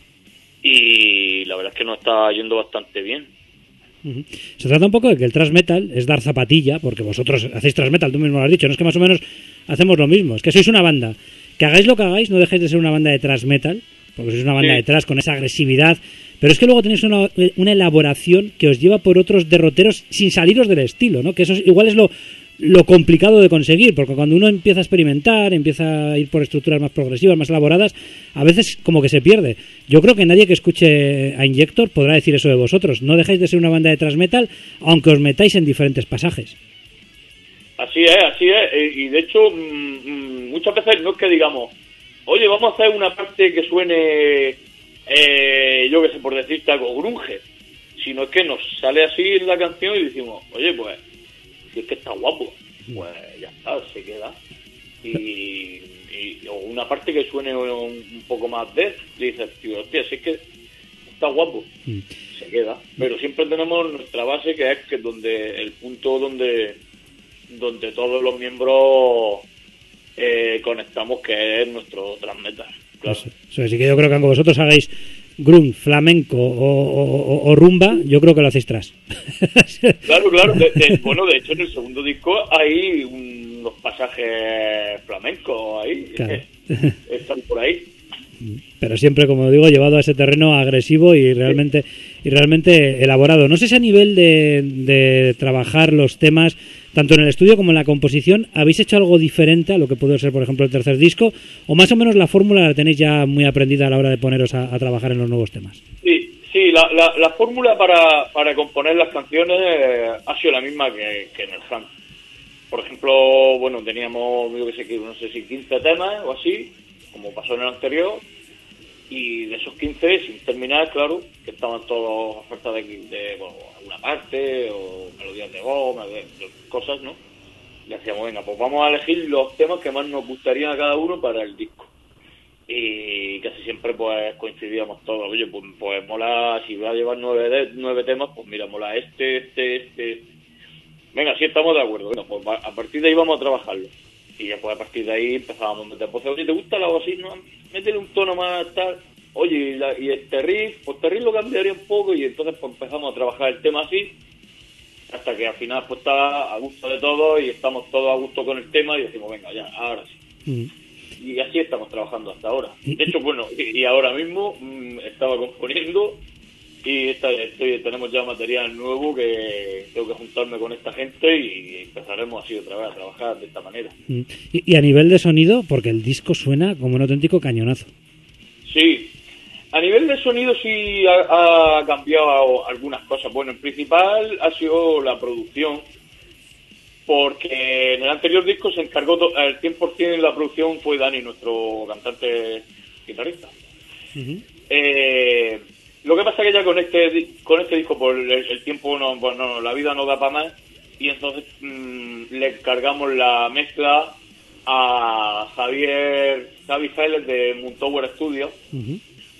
y la verdad es que nos está yendo bastante bien. Uh-huh. Se trata un poco de que el thrash metal es dar zapatilla, porque vosotros hacéis thrash metal, tú mismo lo has dicho, no es que más o menos hacemos lo mismo, es que sois una banda, que hagáis lo que hagáis, no dejéis de ser una banda de thrash metal, porque sois una banda sí. de thrash con esa agresividad, pero es que luego tenéis una, una elaboración que os lleva por otros derroteros sin saliros del estilo, ¿no? Que eso es, igual es lo, lo complicado de conseguir, porque cuando uno empieza a experimentar, empieza a ir por estructuras más progresivas, más elaboradas, a veces como que se pierde. Yo creo que nadie que escuche a Injector podrá decir eso de vosotros. No dejáis de ser una banda de thrash metal, aunque os metáis en diferentes pasajes. Así es, así es. Y de hecho, muchas veces no es que digamos, oye, vamos a hacer una parte que suene, eh, yo que sé, por decirte algo, grunge, sino es que nos sale así en la canción y decimos, oye, pues si es que está guapo, pues ya está, se queda. Y, y o una parte que suene un, un poco más de, le dices, tío, hostia, si es que está guapo, mm. se queda. Pero siempre tenemos nuestra base, que es que donde el punto donde donde todos los miembros eh, conectamos, que es nuestro thrash metal. Claro. Eso, eso, así que yo creo que aunque vosotros hagáis grunge, flamenco o, o, o rumba, yo creo que lo hacéis tras. Claro, claro. De, de, bueno, de hecho en el segundo disco hay unos pasajes flamencos ahí, claro. Están por ahí. Pero siempre, como digo, llevado a ese terreno agresivo y realmente y realmente elaborado. No sé si a nivel de, de trabajar los temas, tanto en el estudio como en la composición, ¿habéis hecho algo diferente a lo que pudo ser, por ejemplo, el tercer disco? ¿O más o menos la fórmula la tenéis ya muy aprendida a la hora de poneros a, a trabajar en los nuevos temas? Sí, sí, la, la, la fórmula para, para componer las canciones eh, ha sido la misma que, que en el Hunt. Por ejemplo, bueno, teníamos, yo que sé, no sé si quince temas o así, como pasó en el anterior, y de esos quince, sin terminar, claro, que estaban todos a falta de, de bueno, alguna parte, o melodías de voz, cosas, ¿no? Y decíamos, venga, pues vamos a elegir los temas que más nos gustarían a cada uno para el disco. Y casi siempre pues coincidíamos todos, oye, pues, pues mola, si va a llevar nueve, de, nueve temas, pues mira, mola este, este, este. Venga, sí estamos de acuerdo, bueno, pues a partir de ahí vamos a trabajarlo. Y después a partir de ahí empezábamos a meter, pues oye, ¿te gusta algo así? No, métele un tono más tal. Oye, y, la, y este riff, pues este riff lo cambiaría un poco, y entonces pues empezamos a trabajar el tema así, hasta que al final pues está a gusto de todos y estamos todos a gusto con el tema y decimos, venga, ya, ahora sí. Mm. Y así estamos trabajando hasta ahora. De hecho, bueno, y, y ahora mismo mmm, estaba componiendo y esta, estoy, tenemos ya material nuevo que tengo que juntarme con esta gente y empezaremos así otra vez a trabajar de esta manera. Mm. Y, y a nivel de sonido, porque el disco suena como un auténtico cañonazo. Sí, a nivel de sonido sí ha, ha cambiado algunas cosas. Bueno, en principal ha sido la producción, porque en el anterior disco se encargó to- al cien por ciento de la producción fue Dani, nuestro cantante guitarrista. Uh-huh. Eh, lo que pasa que ya con este con este disco por el, el tiempo no, bueno, la vida no da para más, y entonces mmm, le encargamos la mezcla a Javier Javi Félix de Moontower Studio. Uh-huh.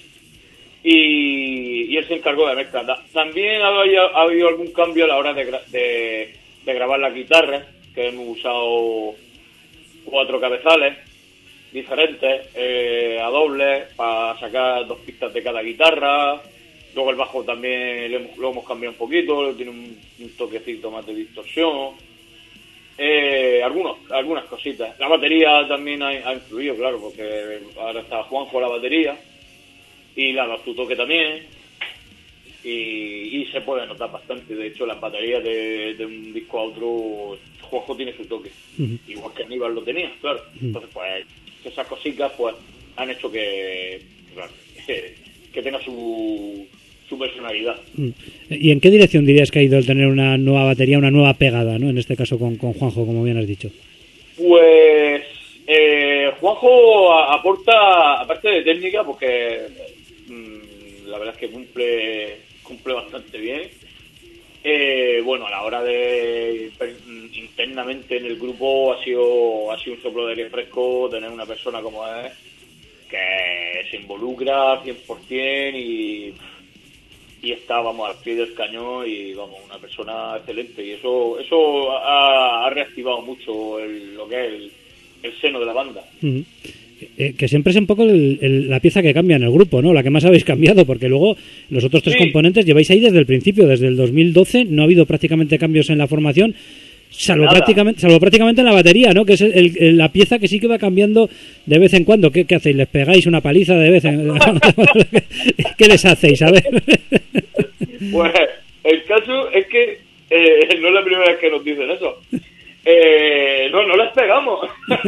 y, y él se encargó de la mezcla. También había, ha habido algún cambio a la hora de, gra- de, de grabar la guitarra, que hemos usado cuatro cabezales diferentes eh, a doble para sacar dos pistas de cada guitarra. Luego el bajo también lo hemos, lo hemos cambiado un poquito, tiene un, un toquecito más de distorsión. Eh, algunos, algunas cositas. La batería también ha, ha influido, claro, porque ahora está Juanjo a la batería y la da su toque también. Y, y se puede notar bastante. De hecho, las baterías de, de un disco a otro, Juanjo tiene su toque. Uh-huh. Igual que Aníbal lo tenía, claro. Uh-huh. Entonces, pues, esas cositas pues han hecho que, claro, que, que tenga su, su personalidad. ¿Y en qué dirección dirías que ha ido el tener una nueva batería, una nueva pegada, ¿no? En este caso con, con Juanjo, como bien has dicho. Pues eh, Juanjo aporta, aparte de técnica, porque mmm, la verdad es que cumple cumple bastante bien. Eh, bueno, a la hora de internamente en el grupo ha sido ha sido un soplo de aire fresco tener una persona como es, que se involucra cien por ciento y, y está, vamos, al pie del cañón, y vamos, una persona excelente, y eso eso ha, ha reactivado mucho el, lo que es el, el seno de la banda. Uh-huh. Eh, que siempre es un poco el, el, la pieza que cambia en el grupo, ¿no? La que más habéis cambiado, porque luego los otros tres sí. componentes lleváis ahí desde el principio, desde el dos mil doce, no ha habido prácticamente cambios en la formación, salvo Nada. prácticamente salvo prácticamente en la batería, ¿no? Que es el, el, la pieza que sí que va cambiando de vez en cuando. ¿Qué, qué hacéis? ¿Les pegáis una paliza de vez en cuando? ¿Qué les hacéis? A ver. Pues el caso es que eh, no es la primera vez que nos dicen eso. Eh, no, no les pegamos.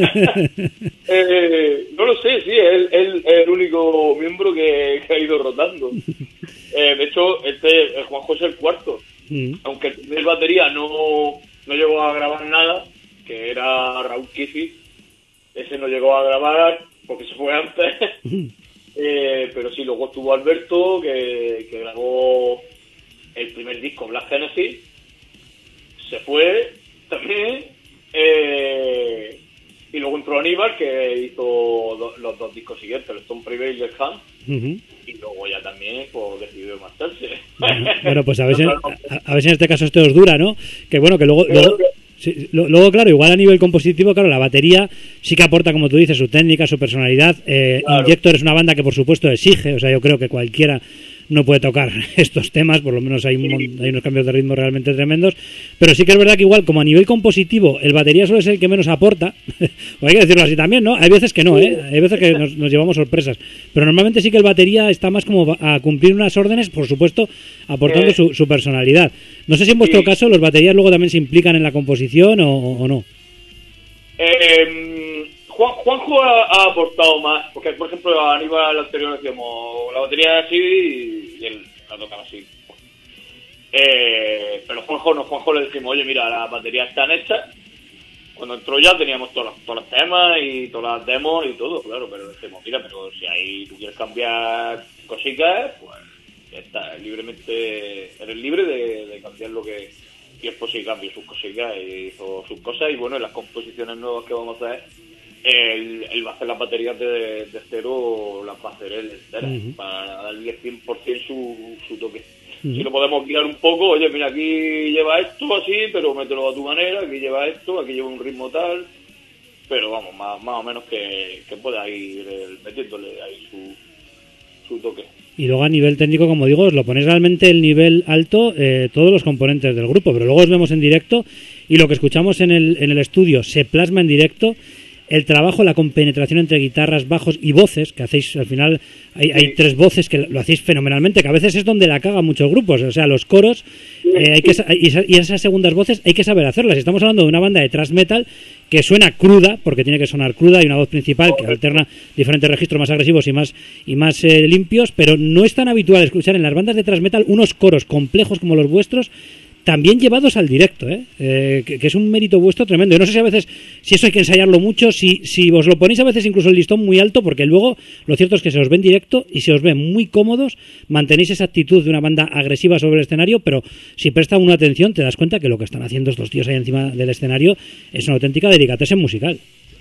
eh, no lo sé, sí, él es el único miembro que, que ha ido rotando. Eh, de hecho, este el Juanjo es el cuarto. Mm. Aunque el primer batería no, no llegó a grabar nada, que era Raúl Kifi, ese no llegó a grabar porque se fue antes. Mm. eh, pero sí, luego estuvo Alberto, que, que grabó el primer disco, Black Genesis, se fue también, eh, y luego entró Aníbal, que hizo do, los dos discos siguientes, el Stone Prevail y el Hunt, uh-huh. y luego ya también pues, decidió marcharse. Bueno, bueno, pues a ver, si, a, a ver si en este caso esto os dura, ¿no? Que bueno, que luego... luego... Sí, lo, luego, claro, igual a nivel compositivo, claro, la batería sí que aporta, como tú dices, su técnica, su personalidad. Eh, claro. Injector es una banda que, por supuesto, exige, o sea, yo creo que cualquiera no puede tocar estos temas, por lo menos hay, un, hay unos cambios de ritmo realmente tremendos, pero sí que es verdad que igual, como a nivel compositivo, el batería suele ser el que menos aporta, o hay que decirlo así también, ¿no? Hay veces que no, ¿eh? Hay veces que nos, nos llevamos sorpresas, pero normalmente sí que el batería está más como a cumplir unas órdenes, por supuesto, aportando eh, su, su personalidad. No sé si en vuestro sí. caso los baterías luego también se implican en la composición o, o no. Eh, Juan, Juanjo ha, ha aportado más, porque por ejemplo a Aníbal anterior decíamos la batería así y él la tocaba así. Eh, pero Juanjo no, Juanjo le decimos, oye mira, las baterías están hechas. Cuando entró ya teníamos todos los, todos los temas y todas las demos y todo, claro, pero decimos, mira, pero si ahí tú quieres cambiar cositas, pues ya está, libremente, eres libre de, de cambiar lo que... Y después sí cambió sus cositas y hizo sus cosas y bueno, en las composiciones nuevas que vamos a hacer, él, él va a hacer las baterías de, de cero, las va a hacer él enteras, uh-huh. para darle cien por ciento su, su toque. Uh-huh. Si lo podemos guiar un poco, oye, mira, aquí lleva esto así, pero mételo a tu manera, aquí lleva esto, aquí lleva un ritmo tal, pero vamos, más, más o menos que, que pueda ir metiéndole ahí su, su toque. Y luego a nivel técnico, como digo, os lo ponéis realmente el nivel alto, eh, todos los componentes del grupo, pero luego os vemos en directo y lo que escuchamos en el, en el estudio se plasma en directo. El trabajo, la compenetración entre guitarras, bajos y voces, que hacéis al final, hay, hay tres voces que lo hacéis fenomenalmente, que a veces es donde la cagan muchos grupos, o sea, los coros, eh, hay que y esas segundas voces hay que saber hacerlas. Estamos hablando de una banda de thrash metal que suena cruda, porque tiene que sonar cruda, y una voz principal que alterna diferentes registros más agresivos y más y más eh, limpios, pero no es tan habitual escuchar en las bandas de thrash metal unos coros complejos como los vuestros, también llevados al directo, ¿eh? Eh, que, que es un mérito vuestro tremendo. Yo no sé si a veces, si eso hay que ensayarlo mucho, si, si os lo ponéis a veces incluso el listón muy alto, porque luego lo cierto es que se os ve en directo y se os ve muy cómodos, mantenéis esa actitud de una banda agresiva sobre el escenario, pero si prestas una atención te das cuenta que lo que están haciendo estos tíos ahí encima del escenario es una auténtica delicatese musical.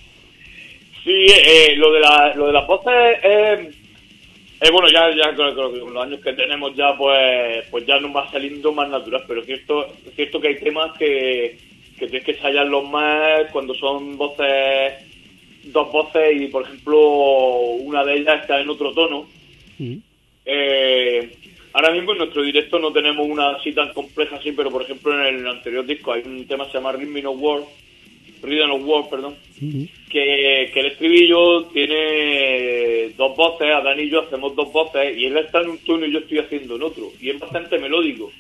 Sí, eh, lo de la, lo de las voces eh... Eh, bueno, ya, ya con, con, con los años que tenemos ya, pues pues ya nos va saliendo más natural, pero es cierto, es cierto que hay temas que, que tienes que ensayarlos más cuando son voces, dos voces y, por ejemplo, una de ellas está en otro tono. Mm. Eh, ahora mismo en nuestro directo no tenemos una así tan compleja así, pero, por ejemplo, en el anterior disco hay un tema que se llama Rhythm of War, Rhythm of War, perdón, mm-hmm. que, que el estribillo tiene dos voces, Adán y yo hacemos dos voces, y él está en un tono y yo estoy haciendo en otro, y es bastante melódico.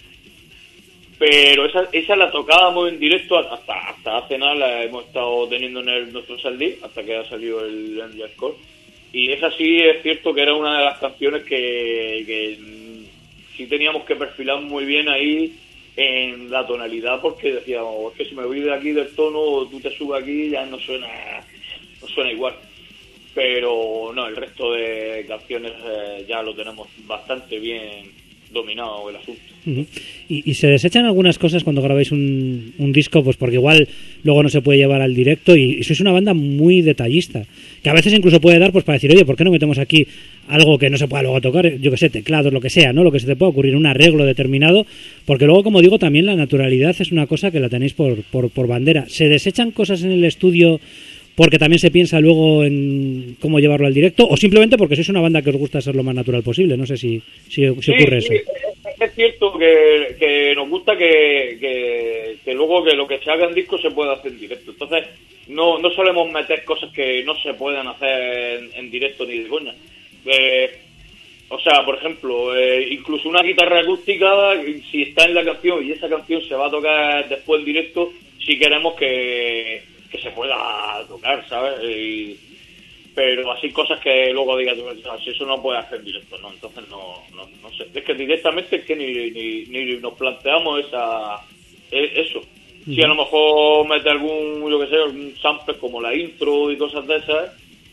Pero esa esa la tocábamos en directo hasta hasta hace nada, la hemos estado teniendo en el, nuestro Saldi, hasta que ha salido el Angel Score, y esa sí es cierto que era una de las canciones que, que sí teníamos que perfilar muy bien ahí, en la tonalidad, porque decíamos, es que si me voy de aquí del tono o tú te subes aquí ya no suena no suena igual, pero no, el resto de canciones eh, ya lo tenemos bastante bien dominado el asunto. Uh-huh. ¿Y, y se desechan algunas cosas cuando grabáis un, un disco? Pues porque igual luego no se puede llevar al directo y, y sois una banda muy detallista, que a veces incluso puede dar pues para decir, oye, ¿por qué no metemos aquí algo que no se pueda luego tocar? Yo que sé, teclados, lo que sea, ¿no? Lo que se te pueda ocurrir, un arreglo determinado, porque luego, como digo, también la naturalidad es una cosa que la tenéis por, por, por bandera. ¿Se desechan cosas en el estudio porque también se piensa luego en cómo llevarlo al directo, o simplemente porque sois una banda que os gusta ser lo más natural posible? No sé si, si, si sí, ocurre sí, eso. Es cierto que, que nos gusta que, que, que luego que lo que se haga en disco se pueda hacer en directo. Entonces no, no solemos meter cosas que no se puedan hacer en, en directo ni de coña. Eh, o sea, por ejemplo, eh, incluso una guitarra acústica, si está en la canción y esa canción se va a tocar después en directo, si queremos que, que se pueda tocar, ¿sabes? Y, pero así cosas que luego digas, si eso no puede hacer en directo, ¿no? Entonces no, no, no sé. Es que directamente es que ni, ni, ni nos planteamos esa eso. Si a lo mejor mete algún, yo que sé, algún sample como la intro y cosas de esas,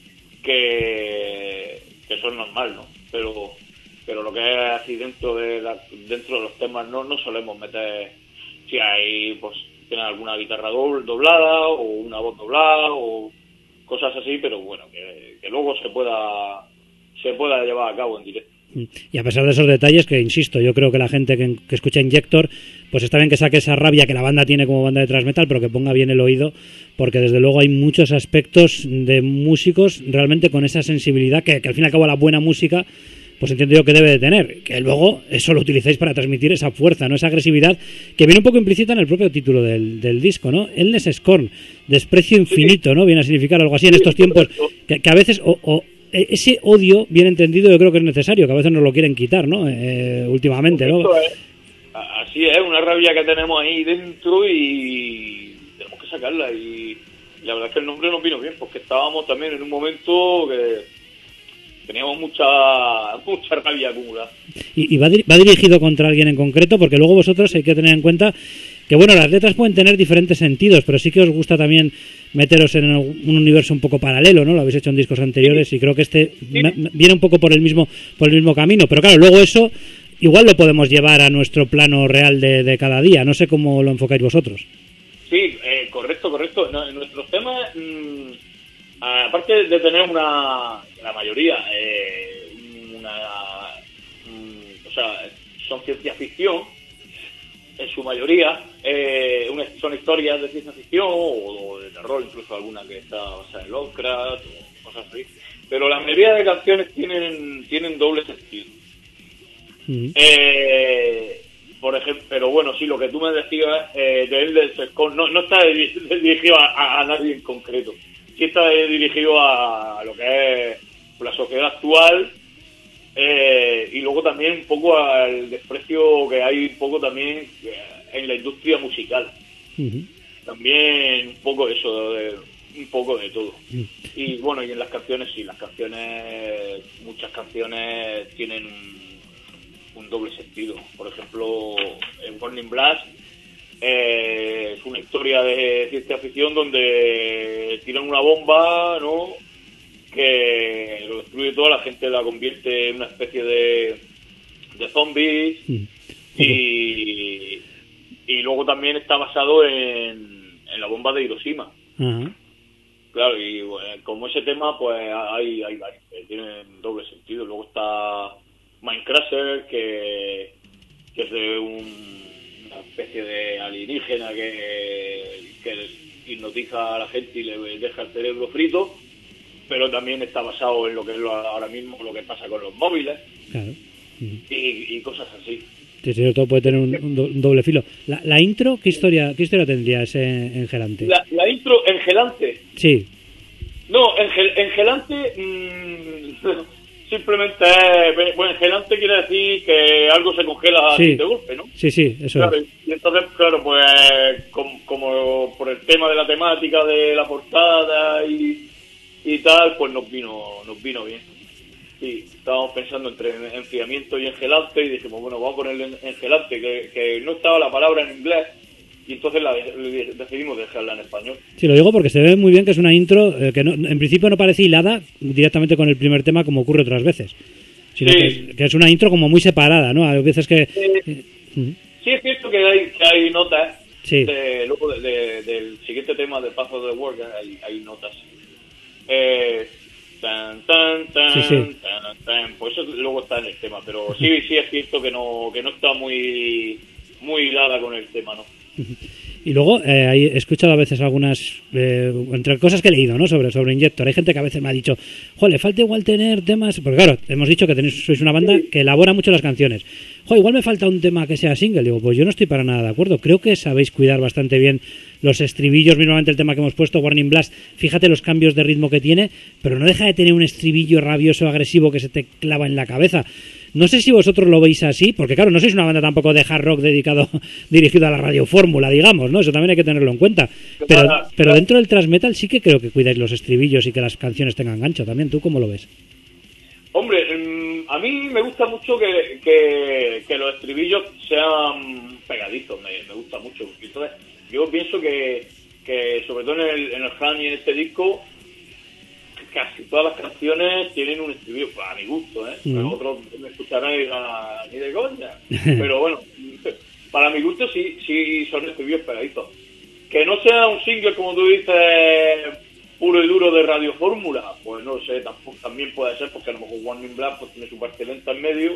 que, que eso es normal, ¿no? Pero pero lo que es así dentro de la, dentro de los temas no, no solemos meter, si hay, pues, tienen alguna guitarra doble, doblada o una voz doblada o cosas así, pero bueno, que, que luego se pueda se pueda llevar a cabo en directo. Y a pesar de esos detalles, que insisto, yo creo que la gente que, que escucha Injector, pues está bien que saque esa rabia que la banda tiene como banda de thrash metal, pero que ponga bien el oído, porque desde luego hay muchos aspectos de músicos realmente con esa sensibilidad que, que al fin y al cabo la buena música pues entiendo yo que debe de tener, que luego eso lo utilizáis para transmitir esa fuerza, ¿no? Esa agresividad que viene un poco implícita en el propio título del, del disco, ¿no? Endless Scorn, desprecio infinito, ¿no? Viene a significar algo así en estos tiempos, que, que a veces o, o ese odio bien entendido yo creo que es necesario, que a veces nos lo quieren quitar, ¿no? Eh, últimamente, ¿no? Así es, una rabia que tenemos ahí dentro y tenemos que sacarla, y la verdad es que el nombre nos vino bien porque estábamos también en un momento que teníamos mucha mucha rabia acumulada. ¿Y, y va, va dirigido contra alguien en concreto? Porque luego vosotros hay que tener en cuenta que, bueno, las letras pueden tener diferentes sentidos, pero sí que os gusta también meteros en un universo un poco paralelo, ¿no? Lo habéis hecho en discos anteriores, sí. Y creo que este sí. viene un poco por el mismo por el mismo camino. Pero claro, luego eso igual lo podemos llevar a nuestro plano real de, de cada día. No sé cómo lo enfocáis vosotros. Sí, eh, correcto, correcto. No, en nuestros temas, mmm, aparte de tener una, la mayoría, eh, una, mmm, o sea, son ciencia ficción, en su mayoría, eh, una, son historias de ciencia ficción o, o de terror, incluso alguna que está basada en Lovecraft o cosas así. Pero la mayoría de canciones tienen, tienen doble sentido. Mm. Eh, por ejemplo, pero bueno, sí, lo que tú me decías eh, de él del Sescon no, no está dirigido a, a nadie en concreto, sí está dirigido a, a lo que es la sociedad actual, eh, y luego también un poco al desprecio que hay un poco también en la industria musical. Uh-huh. También un poco eso, de, un poco de todo. Uh-huh. Y bueno, y en las canciones sí, las canciones, muchas canciones tienen un un doble sentido. Por ejemplo, en Burning Blast eh, es una historia de ciencia ficción donde tiran una bomba, ¿no?, que lo destruye todo, la gente la convierte en una especie de, de zombies. Sí. y y luego también está basado en, en la bomba de Hiroshima. Uh-huh. Claro, y bueno, como ese tema pues hay, hay varios que tienen doble sentido. Luego está Mindcrasher, que, que es de un, una especie de alienígena que, que hipnotiza a la gente y le deja el cerebro frito, pero también está basado en lo que es lo, ahora mismo lo que pasa con los móviles. Claro. Uh-huh. y, y cosas así. Sí, sí, todo puede tener un, un doble filo. La, la intro, ¿qué historia qué historia tendría ese Engelante? La, la intro, Engelante. Sí. No, Engel, Engelante... Mmm, simplemente, bueno, Engelante quiere decir que algo se congela sí. de golpe, ¿no? Sí, sí, eso claro, es. Y entonces, claro, pues como, como por el tema de la temática de la portada y, y tal, pues nos vino nos vino bien. Sí, estábamos pensando entre enfriamiento y engelante y dijimos, bueno, vamos a ponerle engelante, que, que no estaba la palabra en inglés. Y entonces la de, decidimos dejarla en español. Sí, lo digo porque se ve muy bien que es una intro eh, que no, en principio no parece hilada directamente con el primer tema como ocurre otras veces, sino sí. que, es, que es una intro como muy separada, ¿no? Hay veces que... Sí, eh, uh-huh. sí es cierto que hay, que hay notas, sí. de, luego de, de, del siguiente tema de Path of the World hay, hay notas. Eh, tan, tan, tan, sí, sí. tan, tan, pues eso luego está en el tema, pero sí, sí es cierto que no, que no está muy, muy hilada con el tema, ¿no? Y luego eh, he escuchado a veces algunas eh, entre cosas que he leído, ¿no?, sobre sobre Injector. Hay gente que a veces me ha dicho, joder, le falta igual tener temas, porque claro, hemos dicho que tenéis, sois una banda que elabora mucho las canciones. Joder, igual me falta un tema que sea single. Digo, pues yo no estoy para nada de acuerdo. Creo que sabéis cuidar bastante bien los estribillos, mismamente el tema que hemos puesto, Burning Blast. Fíjate los cambios de ritmo que tiene, pero no deja de tener un estribillo rabioso, agresivo que se te clava en la cabeza. No sé si vosotros lo veis así, porque claro, no sois una banda tampoco de hard rock dedicado, dirigido a la radiofórmula, digamos, ¿no? Eso también hay que tenerlo en cuenta. Pero, pero dentro del thrash metal sí que creo que cuidáis los estribillos y que las canciones tengan gancho también. ¿Tú cómo lo ves? Hombre, a mí me gusta mucho que, que, que los estribillos sean pegadizos, me, me gusta mucho. Entonces, yo pienso que, que sobre todo en el, en el Honey, en este disco, casi todas las canciones tienen un estribillo, a mi gusto, ¿eh? Mm. Los otros me escucharán y dirán, ni de coña. Pero bueno, para mi gusto sí, sí son estribillos pegaditos. Que no sea un single, como tú dices, puro y duro de radiofórmula, pues no sé, tampoco, también puede ser, porque a lo mejor Warning Black pues tiene su parte lenta en medio,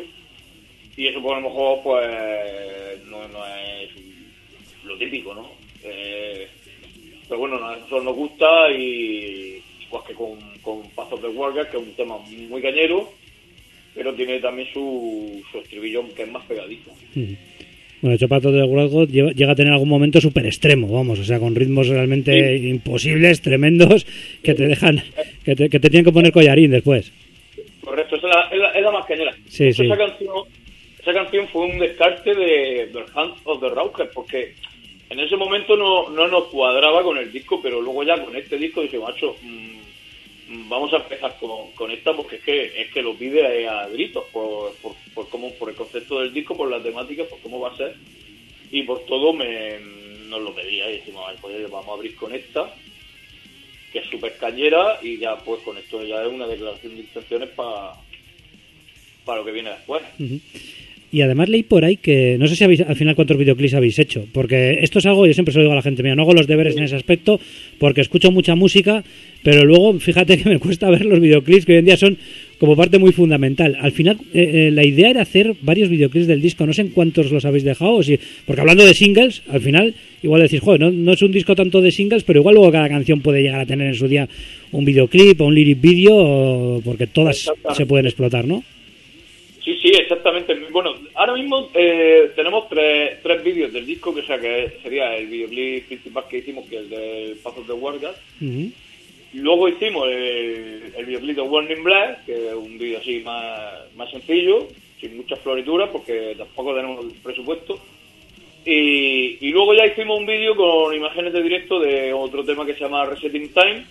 y eso pues a lo mejor pues no, no es lo típico, ¿no? Eh, pero bueno, a nosotros nos gusta y... pues que con, con Path of the Warrior, que es un tema muy cañero, pero tiene también su, su estribillo que es más pegadizo. Mm. Bueno, Chopato de World llega a tener algún momento súper extremo, vamos, o sea, con ritmos realmente sí. imposibles, tremendos, que te dejan, que te, que te tienen que poner collarín después. Correcto, esa es la, es la, es la más cañera. Sí, sí. Esa canción, esa canción fue un descarte de The Hand of the Raucher, porque en ese momento no, no nos cuadraba con el disco, pero luego ya con este disco dije, macho, mmm, vamos a empezar con, con esta, porque es que es que lo pide a gritos por, por, por, cómo, por el concepto del disco, por la temática, por cómo va a ser, y por todo me, nos lo pedía, y decimos, pues vamos a abrir con esta, que es súper cañera, y ya pues con esto ya es una declaración de intenciones para para lo que viene después. Uh-huh. Y además leí por ahí que, no sé si habéis, al final cuántos videoclips habéis hecho, porque esto es algo, yo siempre se lo digo a la gente, mira, no hago los deberes en ese aspecto, porque escucho mucha música, pero luego fíjate que me cuesta ver los videoclips, que hoy en día son como parte muy fundamental. Al final, eh, eh, la idea era hacer varios videoclips del disco, no sé en cuántos los habéis dejado, o si, porque hablando de singles, al final, igual decís, joder, no, no es un disco tanto de singles, pero igual luego cada canción puede llegar a tener en su día un videoclip o un lyric video, porque todas se pueden explotar, ¿no? Sí, sí, exactamente. Bueno, ahora mismo eh, tenemos tres, tres vídeos del disco, que, o sea, que sería el videoclip principal que hicimos, que es el de Path of the Warriors. Uh-huh. Luego hicimos el, el videoclip de Warning Black, que es un vídeo así más, más sencillo, sin muchas florituras, porque tampoco tenemos presupuesto. Y, y luego ya hicimos un vídeo con imágenes de directo de otro tema que se llama Resetting Time.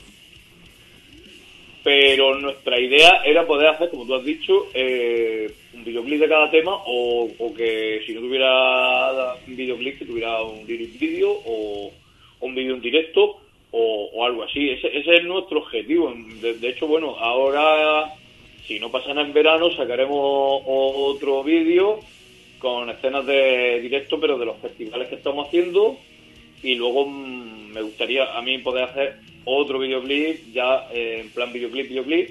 Pero nuestra idea era poder hacer, como tú has dicho, eh, un videoclip de cada tema, o, o que si no tuviera un videoclip, que tuviera un lyric video o, o un vídeo en directo o, o algo así. Ese, ese es nuestro objetivo. De, de hecho, bueno, ahora, si no pasan en verano, sacaremos otro vídeo con escenas de directo, pero de los festivales que estamos haciendo, y luego mmm, me gustaría a mí poder hacer otro videoclip ya eh, en plan videoclip videoclip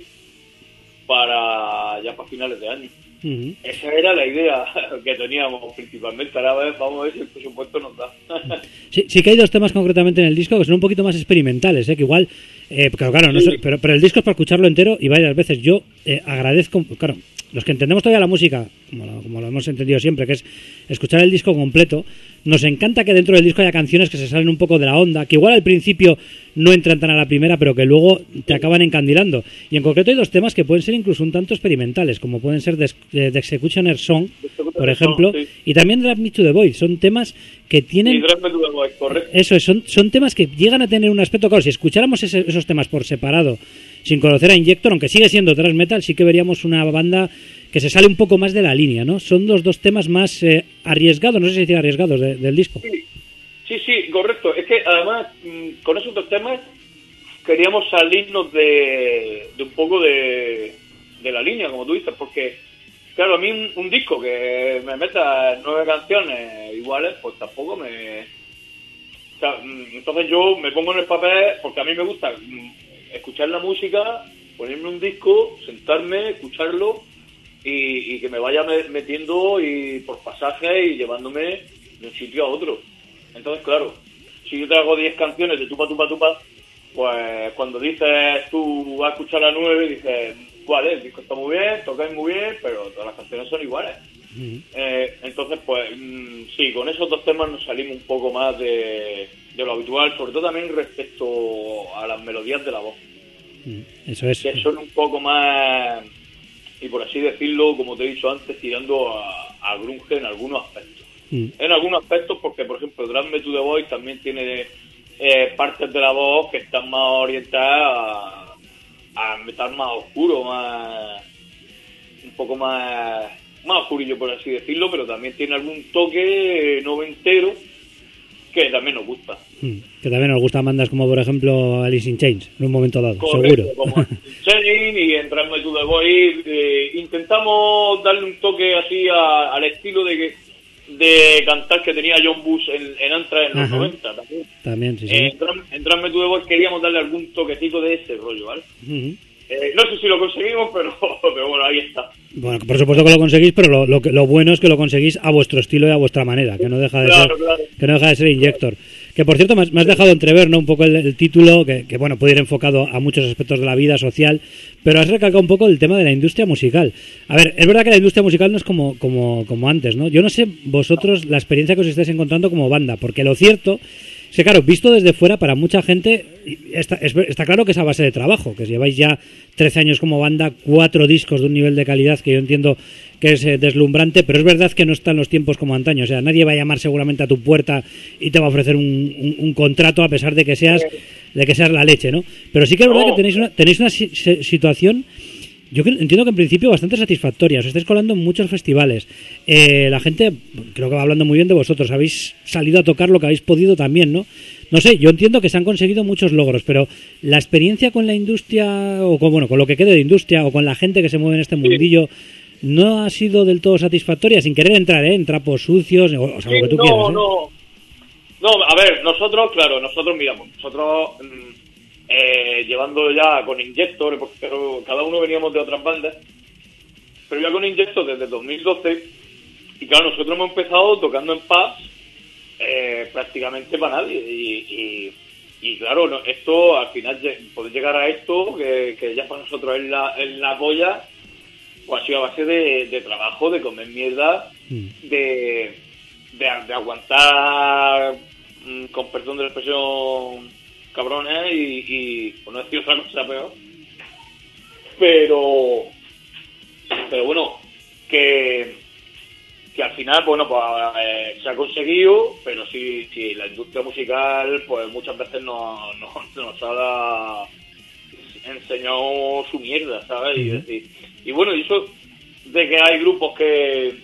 para ya para finales de año. Uh-huh. Esa era la idea que teníamos principalmente. Ahora vamos a ver si el presupuesto nos da. sí, sí que hay dos temas concretamente en el disco que son un poquito más experimentales, ¿eh? Que igual eh, claro, claro, no sé, pero, pero el disco es para escucharlo entero y varias veces. Yo eh, agradezco, claro, los que entendemos todavía la música, como lo, como lo hemos entendido siempre, que es escuchar el disco completo, nos encanta que dentro del disco haya canciones que se salen un poco de la onda, que igual al principio no entran tan a la primera, pero que luego te acaban encandilando. Y en concreto hay dos temas que pueden ser incluso un tanto experimentales, como pueden ser The, The Executioner Song, por ejemplo, Song, sí. Y también Drive Me to the Void. Son temas que tienen... Sí, Drive Me to the Void, correcto. Eso es, son, son temas que llegan a tener un aspecto... Claro, si escucháramos ese, esos temas por separado, sin conocer a Injector, aunque sigue siendo thrash metal, sí que veríamos una banda que se sale un poco más de la línea, ¿no? Son los dos temas más eh, arriesgados, no sé si decir arriesgados, de, del disco. Sí. sí, sí, correcto. Es que además, con esos dos temas queríamos salirnos de, de un poco de, de la línea, como tú dices, porque, claro, a mí un, un disco que me meta nueve canciones iguales, pues tampoco me... O sea, entonces yo me pongo en el papel, porque a mí me gusta escuchar la música, ponerme un disco, sentarme, escucharlo, Y, y que me vaya metiendo y por pasajes y llevándome de un sitio a otro. Entonces, claro, si yo te hago diez canciones de tupa, tupa, tupa, pues cuando dices tú vas a escuchar la nueve, dices, vale, el disco está muy bien, tocáis muy bien, pero todas las canciones son iguales. Uh-huh. Eh, entonces, pues mmm, sí, con esos dos temas nos salimos un poco más de, de lo habitual, sobre todo también respecto a las melodías de la voz. Uh-huh. Eso es. Que son un poco más... y por así decirlo, como te he dicho antes, tirando a, a grunge en algunos aspectos. Mm. En algunos aspectos, porque por ejemplo Drive Me to the Void también tiene eh, partes de la voz que están más orientadas a, a metal más oscuro, más un poco más más oscurillo, por así decirlo, pero también tiene algún toque noventero que también nos gusta. Mm. Que también nos gustan bandas como, por ejemplo, Alice in Chains, en un momento dado, correcto, seguro. Como Alice in Chains y en Drive Me to the Void, eh, intentamos darle un toque así a, al estilo de de cantar que tenía John Bush en, en Anthrax en los Ajá. noventa también. También, sí, sí. Eh, en Drive Me to the Void queríamos darle algún toquecito de ese rollo, ¿vale? Uh-huh. Eh, no sé si lo conseguimos, pero, pero bueno, ahí está. Bueno, por supuesto que lo conseguís, pero lo, lo, lo bueno es que lo conseguís a vuestro estilo y a vuestra manera, que no deja de claro, ser claro. que no deja de ser Injector. Que por cierto me has, me has dejado entrever, ¿no?, un poco el, el título, que, que bueno, puede ir enfocado a muchos aspectos de la vida social, pero has recalcado un poco el tema de la industria musical. A ver, es verdad que la industria musical no es como, como, como antes, ¿no? Yo no sé vosotros la experiencia que os estáis encontrando como banda, porque lo cierto es que, claro, visto desde fuera, para mucha gente está, es, está claro que es a base de trabajo, que lleváis ya trece años como banda, cuatro discos de un nivel de calidad que yo entiendo que es eh, deslumbrante, pero es verdad que no están los tiempos como antaño. O sea, nadie va a llamar seguramente a tu puerta y te va a ofrecer un, un, un contrato a pesar de que seas de que seas la leche, ¿no? Pero sí que es verdad que tenéis una, tenéis una si, situación, yo entiendo que en principio bastante satisfactoria. Os estáis colando en muchos festivales. Eh, la gente, creo que va hablando muy bien de vosotros. Habéis salido a tocar lo que habéis podido también, ¿no? No sé, yo entiendo que se han conseguido muchos logros, pero la experiencia con la industria, o con, bueno, con lo que quede de industria, o con la gente que se mueve en este mundillo, no ha sido del todo satisfactoria, sin querer entrar ¿eh? en trapos sucios, o, o sea, sí, lo que tú no, quieras. ¿eh? No, no, a ver, nosotros, claro, nosotros miramos, nosotros eh, llevando ya con Injector, porque cada uno veníamos de otras bandas, pero ya con Injector desde dos mil doce, y claro, nosotros hemos empezado tocando en pubs eh, prácticamente para nadie, y, y, y claro, no, esto al final poder llegar a esto, que, que ya para nosotros es la, es la polla, pues ha sido a base de, de trabajo, de comer mierda, mm. de, de, de aguantar, mm, con perdón de la expresión, cabrones, y, y por no decir otra cosa peor. Pero, pero bueno, que, que al final, bueno, pues eh, se ha conseguido, pero sí, sí, la industria musical, pues muchas veces nos, nos, nos ha enseñado su mierda, ¿sabes? Y decir, y bueno, y eso de que hay grupos que,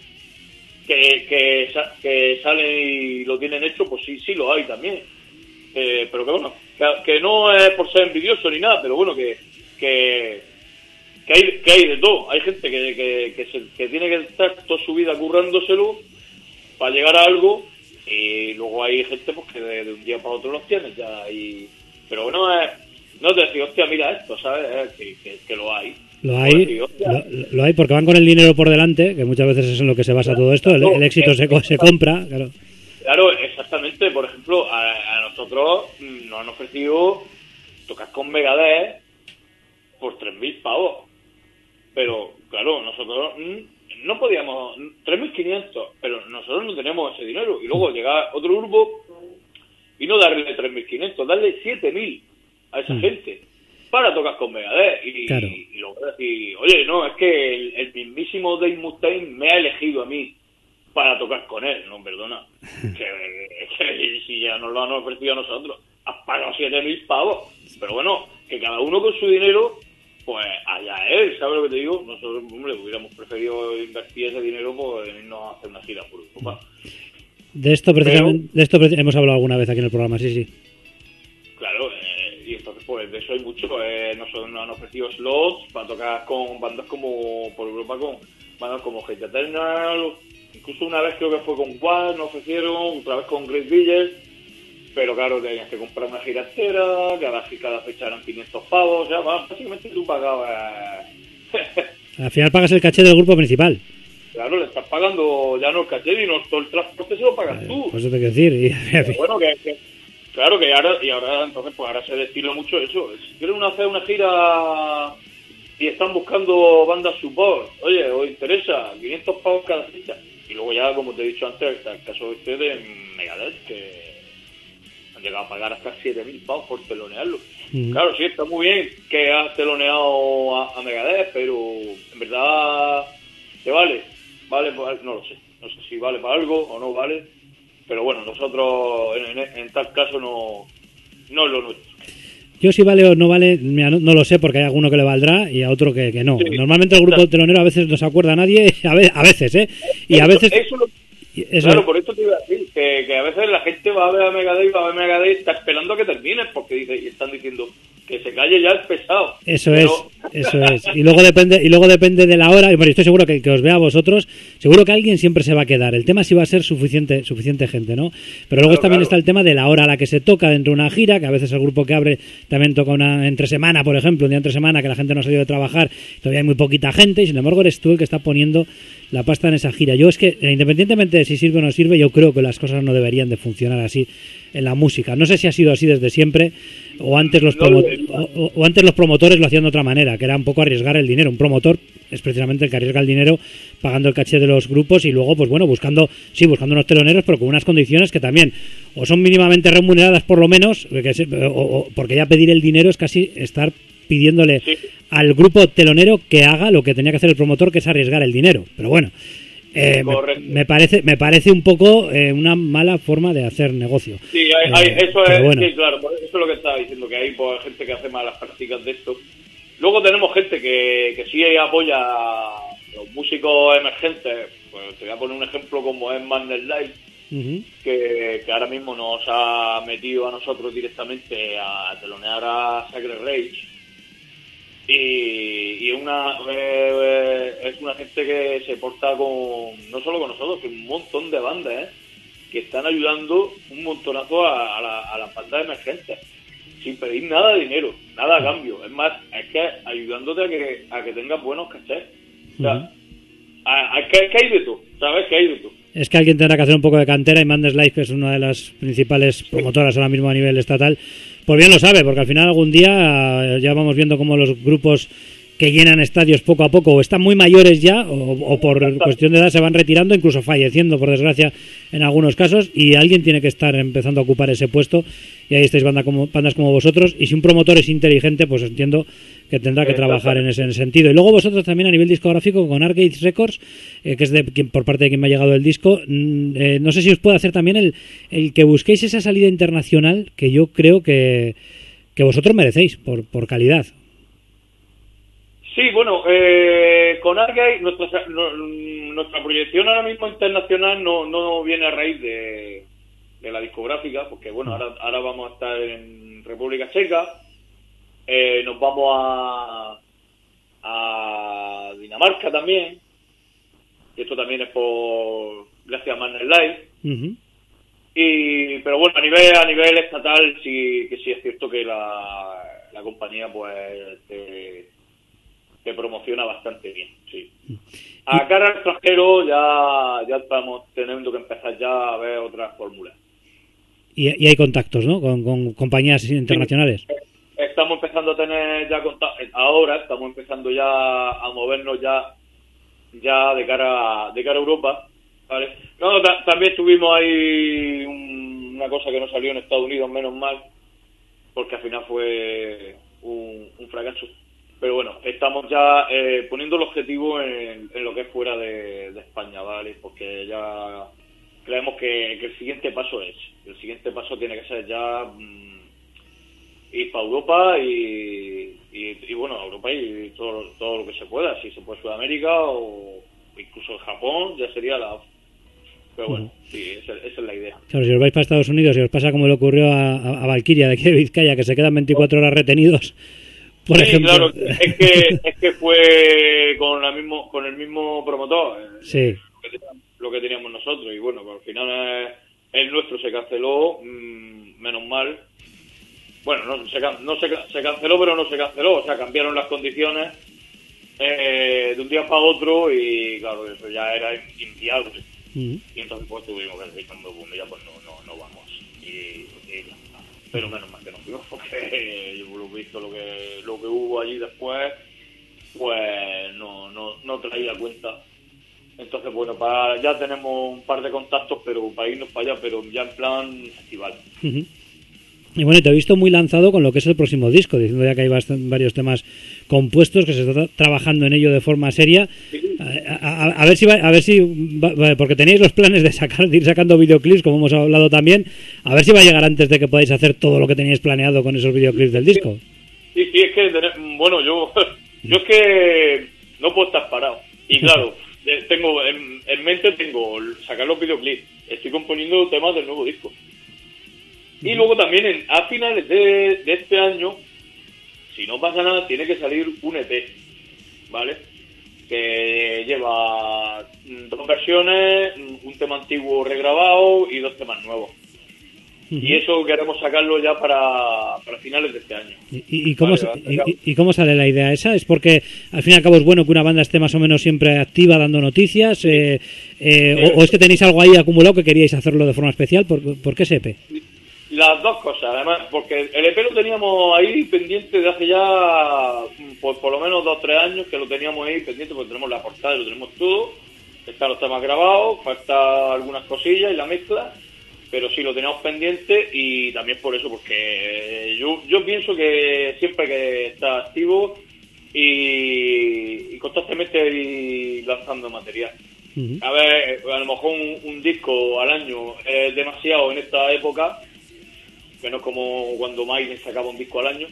que que que salen y lo tienen hecho, pues sí, sí lo hay también. Eh, pero que bueno, que, que no es por ser envidioso ni nada, pero bueno, que que, que hay que hay de todo. Hay gente que que, que, se, que tiene que estar toda su vida currándoselo para llegar a algo, y luego hay gente pues que de, de un día para otro los tienes ya. Y pero bueno, es, no te decís, hostia, mira esto, ¿sabes? Que, que, que lo hay. Lo hay, lo, lo hay porque van con el dinero por delante, que muchas veces es en lo que se basa todo esto. El, el éxito se, se compra, claro. Claro, exactamente. Por ejemplo, a, a nosotros nos han ofrecido tocar con Megadeth por tres mil pavos. Pero, claro, nosotros no podíamos, tres mil quinientos, pero nosotros no tenemos ese dinero. Y luego llega otro grupo y no darle tres mil quinientos, darle siete mil a esa mm. gente para tocar con Megadeth. Y, claro. y, y luego decir, oye, no, es que el, el mismísimo Dave Mustaine me ha elegido a mí para tocar con él. No, perdona. que, que si ya nos lo han ofrecido a nosotros, has pagado siete mil pavos. Pero bueno, que cada uno con su dinero, pues allá él, ¿sabes lo que te digo? Nosotros, hombre, hubiéramos preferido invertir ese dinero pues, en irnos a hacer una gira por Europa. De esto precisamente, Pero, de esto hemos hablado alguna vez aquí en el programa, sí, sí. Claro, eh, y entonces pues de eso hay mucho. Eh, nosotros nos han ofrecido slots para tocar con bandas como por Europa, con bandas como Hate Eternal, incluso una vez creo que fue con Quad, nos ofrecieron, otra vez con Great Village, pero claro, tenías que comprar una gira entera, cada, cada fecha eran quinientos pavos, o sea, básicamente tú pagabas... Al final pagas el caché del grupo principal. Claro, le estás pagando ya no el caché, y no todo el transporte se lo pagas tú. Pues eso te quiero decir. Y... bueno, que... que claro que ahora, y ahora entonces pues ahora se destila mucho eso. Si quieren hacer una gira y están buscando bandas support, oye, os interesa, quinientos pavos cada fecha. Y luego ya, como te he dicho antes, está el caso este de Megadeth, que han llegado a pagar hasta siete mil pavos por telonearlo. Mm. Claro, sí, está muy bien que has teloneado a, a Megadeth, pero en verdad, ¿te vale? Vale, pues, no lo sé. No sé si vale para algo o no vale. Pero bueno, nosotros en, en, en tal caso no, no es lo nuestro. Yo si vale o no vale, mira, no, no lo sé, porque hay alguno que le valdrá y a otro que, que no. Sí, Normalmente el grupo claro. telonero a veces no se acuerda a nadie, a, ve, a veces, ¿eh? Y eso, a veces... Eso lo, eso, claro, por esto te iba a decir, que, que a veces la gente va a ver a Megadeth, va a ver a Megadeth, está esperando a que termine, porque dice, y están diciendo, que se calle ya el pesado. Eso pero... es, eso es. Y luego depende, y luego depende de la hora. Y bueno, estoy seguro que el que os vea a vosotros, seguro que alguien siempre se va a quedar. El tema sí va a ser suficiente, suficiente gente, ¿no? Pero luego claro, también claro. está el tema de la hora a la que se toca dentro de una gira, que a veces el grupo que abre también toca una entre semana, por ejemplo, un día entre semana que la gente no ha salido de trabajar, todavía hay muy poquita gente, y sin embargo eres tú el que está poniendo la pasta en esa gira. Yo es que, independientemente de si sirve o no sirve, yo creo que las cosas no deberían de funcionar así en la música. No sé si ha sido así desde siempre o antes los promo- o, o antes los promotores lo hacían de otra manera, que era un poco arriesgar el dinero. Un promotor es precisamente el que arriesga el dinero pagando el caché de los grupos y luego, pues bueno, buscando sí, buscando unos teloneros, pero con unas condiciones que también o son mínimamente remuneradas por lo menos, que se, o, o, porque ya pedir el dinero es casi estar pidiéndole sí. al grupo telonero que haga lo que tenía que hacer el promotor, que es arriesgar el dinero. Pero bueno, eh, me, me parece me parece un poco eh, una mala forma de hacer negocio. Sí, hay, hay, eh, eso es bueno. sí, claro, eso es lo que estaba diciendo, que hay pues, gente que hace malas prácticas de esto. Luego tenemos gente que, que sí apoya a los músicos emergentes. Pues te voy a poner un ejemplo como es Madness Live, uh-huh. que, que ahora mismo nos ha metido a nosotros directamente a telonear a Sacred Rage. Y, y una eh, es una gente que se porta con no solo con nosotros, que un montón de bandas ¿eh? que están ayudando un montonazo a, a, la, a las bandas emergentes sin pedir nada de dinero, nada a cambio. Es más, es que ayudándote a que a que tengas buenos cachés. O sea, uh-huh. a, a, que, que hay de todo, ¿sabes? Que hay de todo. Es que alguien tendrá que hacer un poco de cantera, y Madness Life, que es una de las principales promotoras ahora mismo a nivel estatal, pues bien lo sabe, porque al final algún día ya vamos viendo cómo los grupos que llenan estadios poco a poco o están muy mayores ya o, o por cuestión de edad se van retirando, incluso falleciendo por desgracia en algunos casos, y alguien tiene que estar empezando a ocupar ese puesto, y ahí estáis banda como, bandas como vosotros, y si un promotor es inteligente pues entiendo que tendrá que trabajar en ese, en ese sentido. Y luego vosotros también a nivel discográfico con Arcade Records, eh, que es de quien, por parte de quien me ha llegado el disco, eh, no sé si os puede hacer también el, el que busquéis esa salida internacional que yo creo que, que vosotros merecéis por, por calidad. Sí, bueno, eh, con Arcade nuestra, no, nuestra proyección ahora mismo internacional no, no viene a raíz de, de la discográfica, porque bueno, ahora, ahora vamos a estar en República Checa. Eh, nos vamos a, a Dinamarca también, y esto también es por gracias a Madness Live. Uh-huh. Y pero bueno, a nivel a nivel estatal sí que sí es cierto que la, la compañía pues te, te promociona bastante bien, sí. A cara al extranjero ya ya estamos teniendo que empezar ya a ver otras fórmulas. Y, y hay contactos, ¿no? Con, con compañías internacionales. Sí. Estamos empezando a tener ya contacto, ahora estamos empezando ya a movernos ya ya de cara de cara a Europa, ¿vale? No, ta- también tuvimos ahí un, una cosa que no salió en Estados Unidos, menos mal, porque al final fue un, un fracaso. Pero bueno, estamos ya eh, poniendo el objetivo en, en lo que es fuera de, de España, ¿vale? Porque ya creemos que, que el siguiente paso es, el siguiente paso tiene que ser ya mmm, ir para Europa y, y, y bueno, Europa y todo, todo lo que se pueda, si se puede Sudamérica o incluso en Japón, ya sería la... Pero bueno, uh-huh. sí, esa, esa es la idea. Claro, si os vais para Estados Unidos y os pasa como le ocurrió a, a, a Valkyria de aquí de Vizcaya, que se quedan veinticuatro horas retenidos, por sí, ejemplo. Claro, es que, es que fue con, la mismo, con el mismo promotor, sí. lo, que teníamos, lo que teníamos nosotros, y bueno, al final eh, el nuestro se canceló, mmm, menos mal. Bueno, no, se, no se, se canceló, pero no se canceló. O sea, cambiaron las condiciones eh, de un día para otro y, claro, eso ya era inviable. Uh-huh. Y entonces, pues, tuvimos que decir, pues, mira, pues no, no, no vamos. Y, y pero menos mal que no fuimos, porque yo lo he visto lo que, lo que hubo allí después, pues no, no, no traía cuenta. Entonces, bueno, para, ya tenemos un par de contactos, pero para irnos para allá, pero ya en plan festival. Uh-huh. Y bueno, te he visto muy lanzado con lo que es el próximo disco, diciendo ya que hay bastante, varios temas compuestos, que se está tra- trabajando en ello de forma seria. Sí. A, a, a ver si va, a ver si va, porque tenéis los planes de sacar, de ir sacando videoclips, como hemos hablado también, a ver si va a llegar antes de que podáis hacer todo lo que teníais planeado con esos videoclips del disco. Sí, sí, es que bueno, yo yo es que no puedo estar parado. Y claro, tengo en, en mente tengo sacar los videoclips, estoy componiendo temas del nuevo disco. Y luego también en, a finales de, de este año si no pasa nada, tiene que salir un E P, ¿vale? Que lleva dos versiones, un tema antiguo regrabado y dos temas nuevos. Uh-huh. Y eso queremos sacarlo ya para, para finales de este año. ¿Y, y, cómo, vale, y, ¿Y cómo sale la idea esa? ¿Es porque al fin y al cabo es bueno que una banda esté más o menos siempre activa dando noticias? Eh, eh, sí. o, ¿O es que tenéis algo ahí acumulado que queríais hacerlo de forma especial? ¿Por, ¿por qué ese E P? Las dos cosas, además, porque el E P lo teníamos ahí pendiente de hace ya pues, por lo menos dos o tres años que lo teníamos ahí pendiente, porque tenemos la portada, lo tenemos todo, están los temas grabados, falta algunas cosillas y la mezcla, pero sí lo teníamos pendiente y también por eso, porque yo yo pienso que siempre que está activo y, y constantemente ir lanzando material. Uh-huh. A ver, a lo mejor un, un disco al año es demasiado en esta época, que no es como cuando Maiden sacaba un disco al año,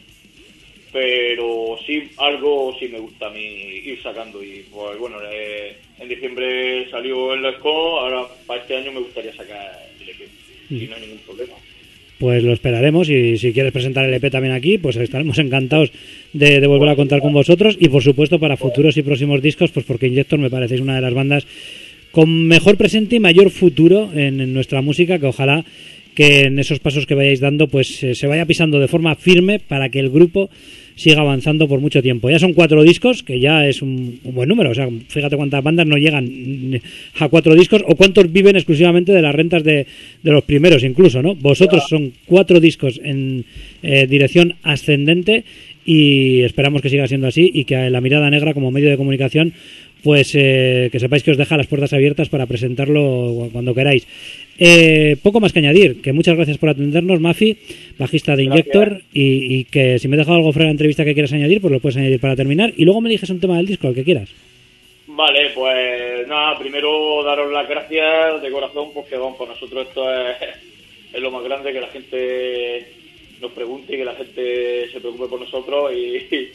pero sí, algo sí me gusta a mí ir sacando. Y pues bueno, eh, en diciembre salió el Let's Go, ahora para este año me gustaría sacar el E P, mm. y no hay ningún problema. Pues lo esperaremos, y si quieres presentar el E P también aquí, pues estaremos encantados de, de volver a contar con vosotros, y por supuesto para futuros y próximos discos, pues porque Injector me parecéis una de las bandas con mejor presente y mayor futuro en, en nuestra música, que ojalá que en esos pasos que vayáis dando pues eh, se vaya pisando de forma firme para que el grupo siga avanzando por mucho tiempo. Ya son cuatro discos, que ya es un, un buen número, o sea, fíjate cuántas bandas no llegan a cuatro discos, o cuántos viven exclusivamente de las rentas de, de los primeros incluso, ¿no? Vosotros son cuatro discos en eh, dirección ascendente, y esperamos que siga siendo así, y que La Mirada Negra como medio de comunicación pues eh, que sepáis que os deja las puertas abiertas para presentarlo cuando queráis. Eh, poco más que añadir, que muchas gracias por atendernos, Mafi, bajista de Injector, y, y que si me he dejado algo fuera de la entrevista que quieras añadir, pues lo puedes añadir para terminar, y luego me dijes un tema del disco, el que quieras. Vale, pues nada, primero daros las gracias de corazón, porque vamos, para nosotros esto es, es lo más grande, que la gente nos pregunte y que la gente se preocupe por nosotros, y,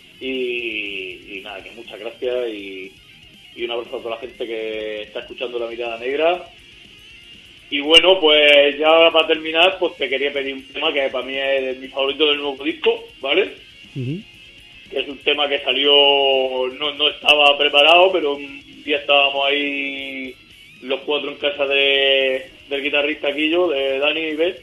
y, y nada, que muchas gracias, y, y un abrazo a toda la gente que está escuchando La Mirada Negra. Y bueno, pues ya para terminar, pues te quería pedir un tema que para mí es mi favorito del nuevo disco, ¿vale? Uh-huh. Que es un tema que salió, no, no estaba preparado, pero un día estábamos ahí los cuatro en casa de, del guitarrista Quillo, de Dani y Beth,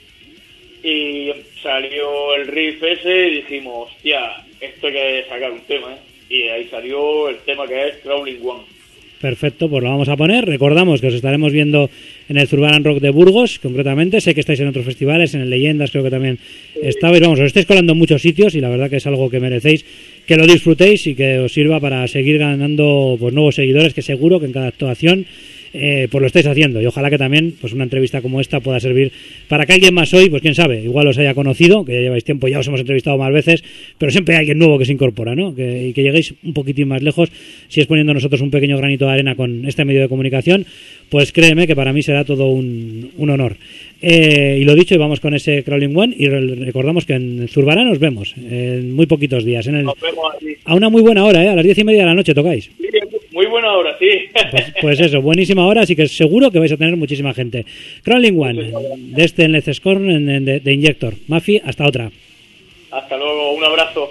y salió el riff ese y dijimos, hostia, esto hay que sacar un tema, ¿eh? Y ahí salió el tema que es Crawling One. Perfecto, pues lo vamos a poner. Recordamos que os estaremos viendo en el Zurbarán Rock de Burgos, concretamente. Sé que estáis en otros festivales, en el Leyendas creo que también estabais. Vamos, os estáis colando en muchos sitios, y la verdad que es algo que merecéis, que lo disfrutéis y que os sirva para seguir ganando pues nuevos seguidores, que seguro que en cada actuación eh, pues lo estáis haciendo, y ojalá que también pues una entrevista como esta pueda servir para que alguien más hoy, pues quién sabe, igual os haya conocido, que ya lleváis tiempo, ya os hemos entrevistado más veces, pero siempre hay alguien nuevo que se incorpora, ¿no? Que, y que lleguéis un poquitín más lejos, si es poniendo nosotros un pequeño granito de arena con este medio de comunicación, pues créeme que para mí será todo un, un honor. Eh, y lo dicho, y vamos con ese Crawling One, y recordamos que en Zurbarán nos vemos en muy poquitos días, en el, nos vemos allí. A una muy buena hora, ¿eh? A las diez y media de la noche tocáis. Sí, muy buena hora, sí. Pues, pues eso, buenísima hora, así que seguro que vais a tener muchísima gente. Crawling One, de este Let's Scorn de, de Injector. Mafi, hasta otra. Hasta luego, un abrazo.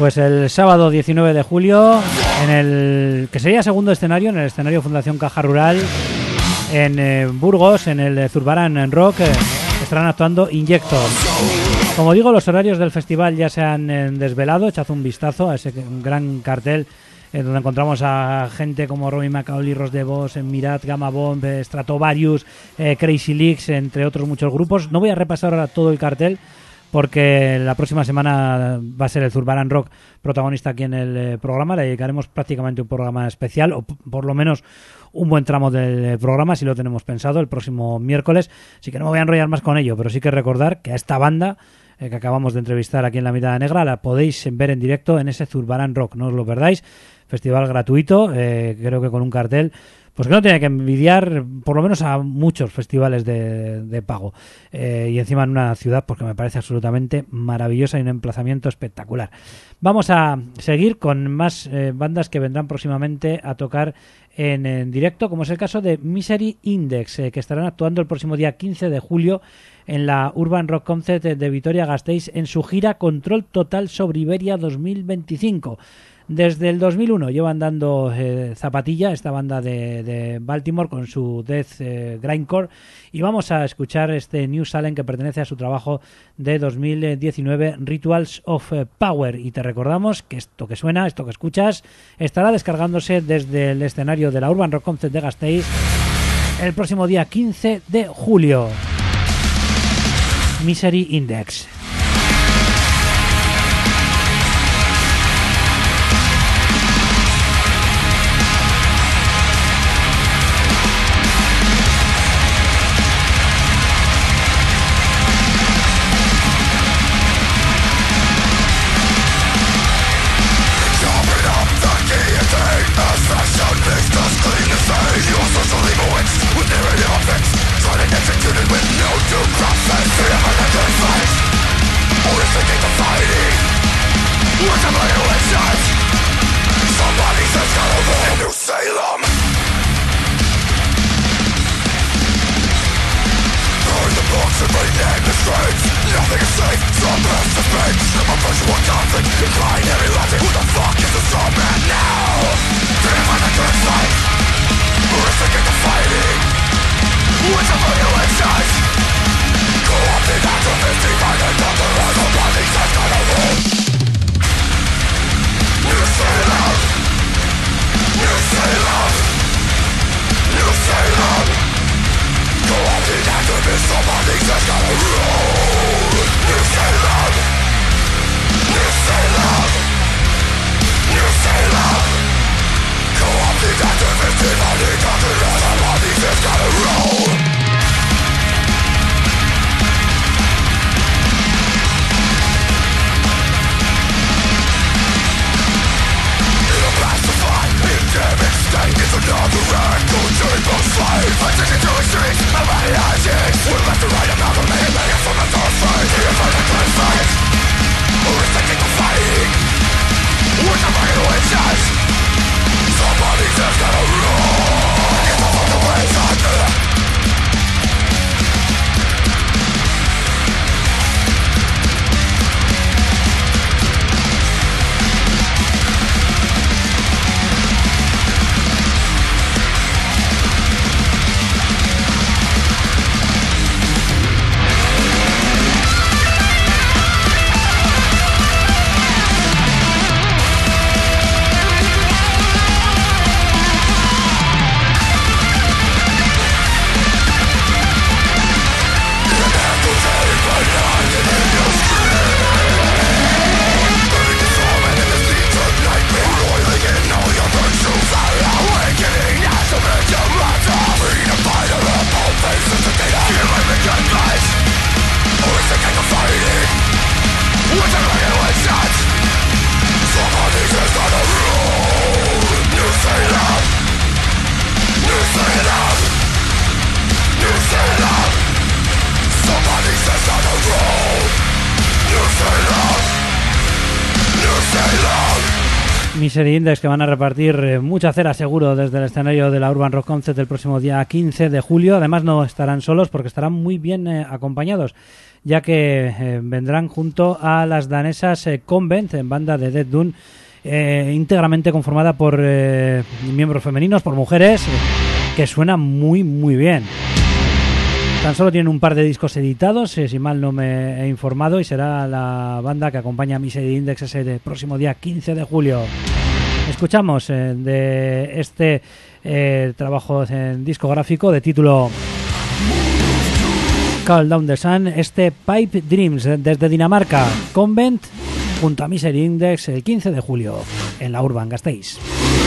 Pues el sábado diecinueve de julio, en el que sería segundo escenario, en el escenario Fundación Caja Rural, en eh, Burgos, en el Zurbarán Rock, eh, estarán actuando Injector. Como digo, los horarios del festival ya se han eh, desvelado. Echad un vistazo a ese gran cartel eh, donde encontramos a gente como Robbie McAuley, Ross DeVos, Mirat, Gamma Bomb, eh, Stratovarius, eh, Crazy Leaks, entre otros muchos grupos. No voy a repasar ahora todo el cartel, porque la próxima semana va a ser el Zurbarán Rock protagonista aquí en el eh, programa. Le dedicaremos prácticamente un programa especial, o p- por lo menos un buen tramo del eh, programa, si lo tenemos pensado, el próximo miércoles. Así que no me voy a enrollar más con ello, pero sí que recordar que a esta banda eh, que acabamos de entrevistar aquí en La Mirada Negra la podéis ver en directo en ese Zurbarán Rock. No os lo perdáis. Festival gratuito, eh, creo que con un cartel pues que no tiene que envidiar por lo menos a muchos festivales de, de pago, eh, y encima en una ciudad porque me parece absolutamente maravillosa y un emplazamiento espectacular. Vamos a seguir con más eh, bandas que vendrán próximamente a tocar en, en directo, como es el caso de Misery Index, eh, que estarán actuando el próximo día quince de julio en la Urban Rock Concert de Vitoria-Gasteiz en su gira Control Total sobre Iberia dos mil veinticinco. Desde el dos mil uno llevan dando eh, zapatilla esta banda de, de Baltimore con su death eh, grindcore, y vamos a escuchar este New Salem que pertenece a su trabajo de dos mil diecinueve, Rituals of Power. Y te recordamos que esto que suena, esto que escuchas, estará descargándose desde el escenario de la Urban Rock Concert de Gasteiz el próximo día quince de julio. Misery Index. Addicted to extremes, my body addicts. We're left to right, amalgamated, layers from the Misery Index, que van a repartir eh, mucha cera seguro desde el escenario de la Urban Rock Concert el próximo día quince de julio. Además no estarán solos porque estarán muy bien eh, acompañados, ya que eh, vendrán junto a las danesas eh, Convent, en banda de Death Doom, eh, íntegramente conformada por eh, miembros femeninos, por mujeres, eh, que suena muy muy bien. Tan solo tienen un par de discos editados, eh, si mal no me he informado, y será la banda que acompaña a Misery Index ese próximo día quince de julio. Escuchamos eh, de este eh, trabajo en discográfico de título Call Down the Sun, este Pipe Dreams desde Dinamarca, Convent junto a Misery Index el quince de julio en la Urban Gasteiz.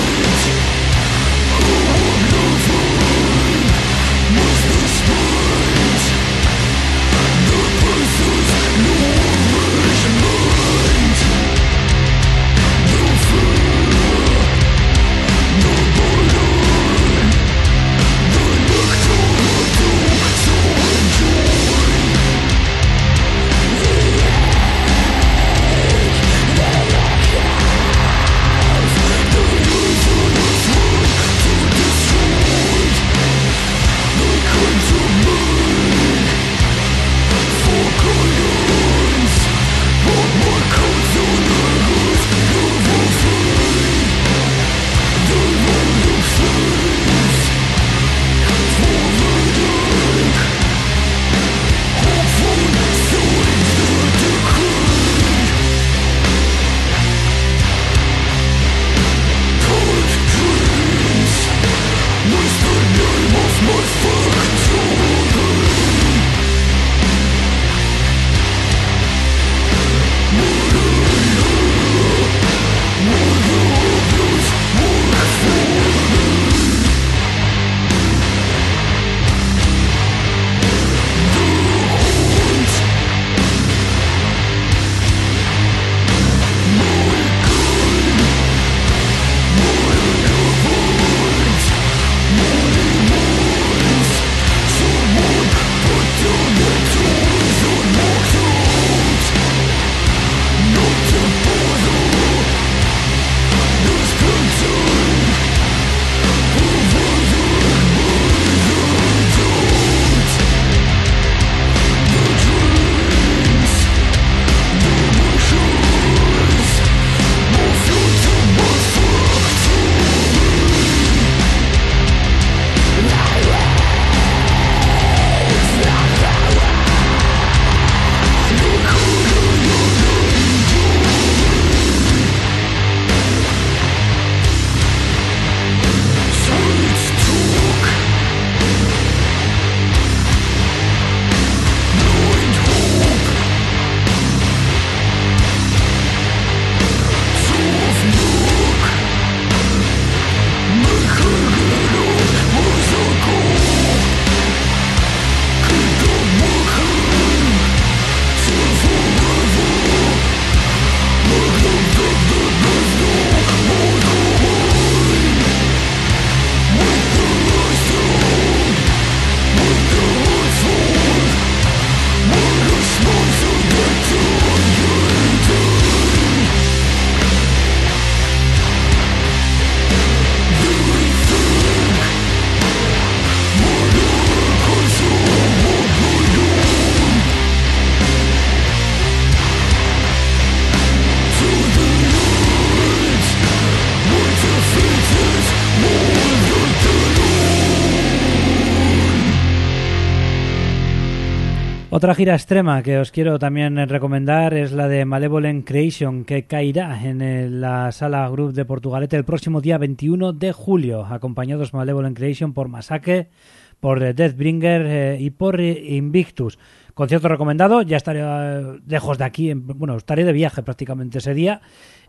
Otra gira extrema que os quiero también recomendar es la de Malevolent Creation, que caerá en la Sala Group de Portugalete el próximo día veintiuno de julio, acompañados Malevolent Creation por Massacre, por Deathbringer eh, y por Invictus. Concierto recomendado, ya estaré eh, lejos de aquí, en, bueno, estaré de viaje prácticamente ese día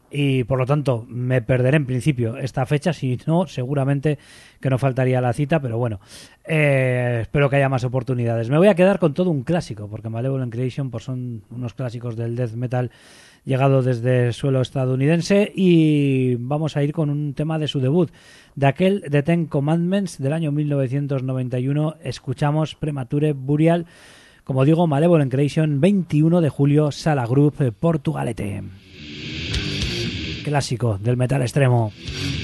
y por lo tanto me perderé en principio esta fecha, si no seguramente que no faltaría la cita, pero bueno, eh, espero que haya más oportunidades. Me voy a quedar con todo un clásico, porque Malevolent Creation pues son unos clásicos del death metal llegado desde el suelo estadounidense, y vamos a ir con un tema de su debut, de aquel de Ten Commandments del año mil novecientos noventa y uno. Escuchamos Premature Burial, como digo, Malevolent Creation, veintiuno de julio, Sala Group, Portugalete. clásico del metal extremo.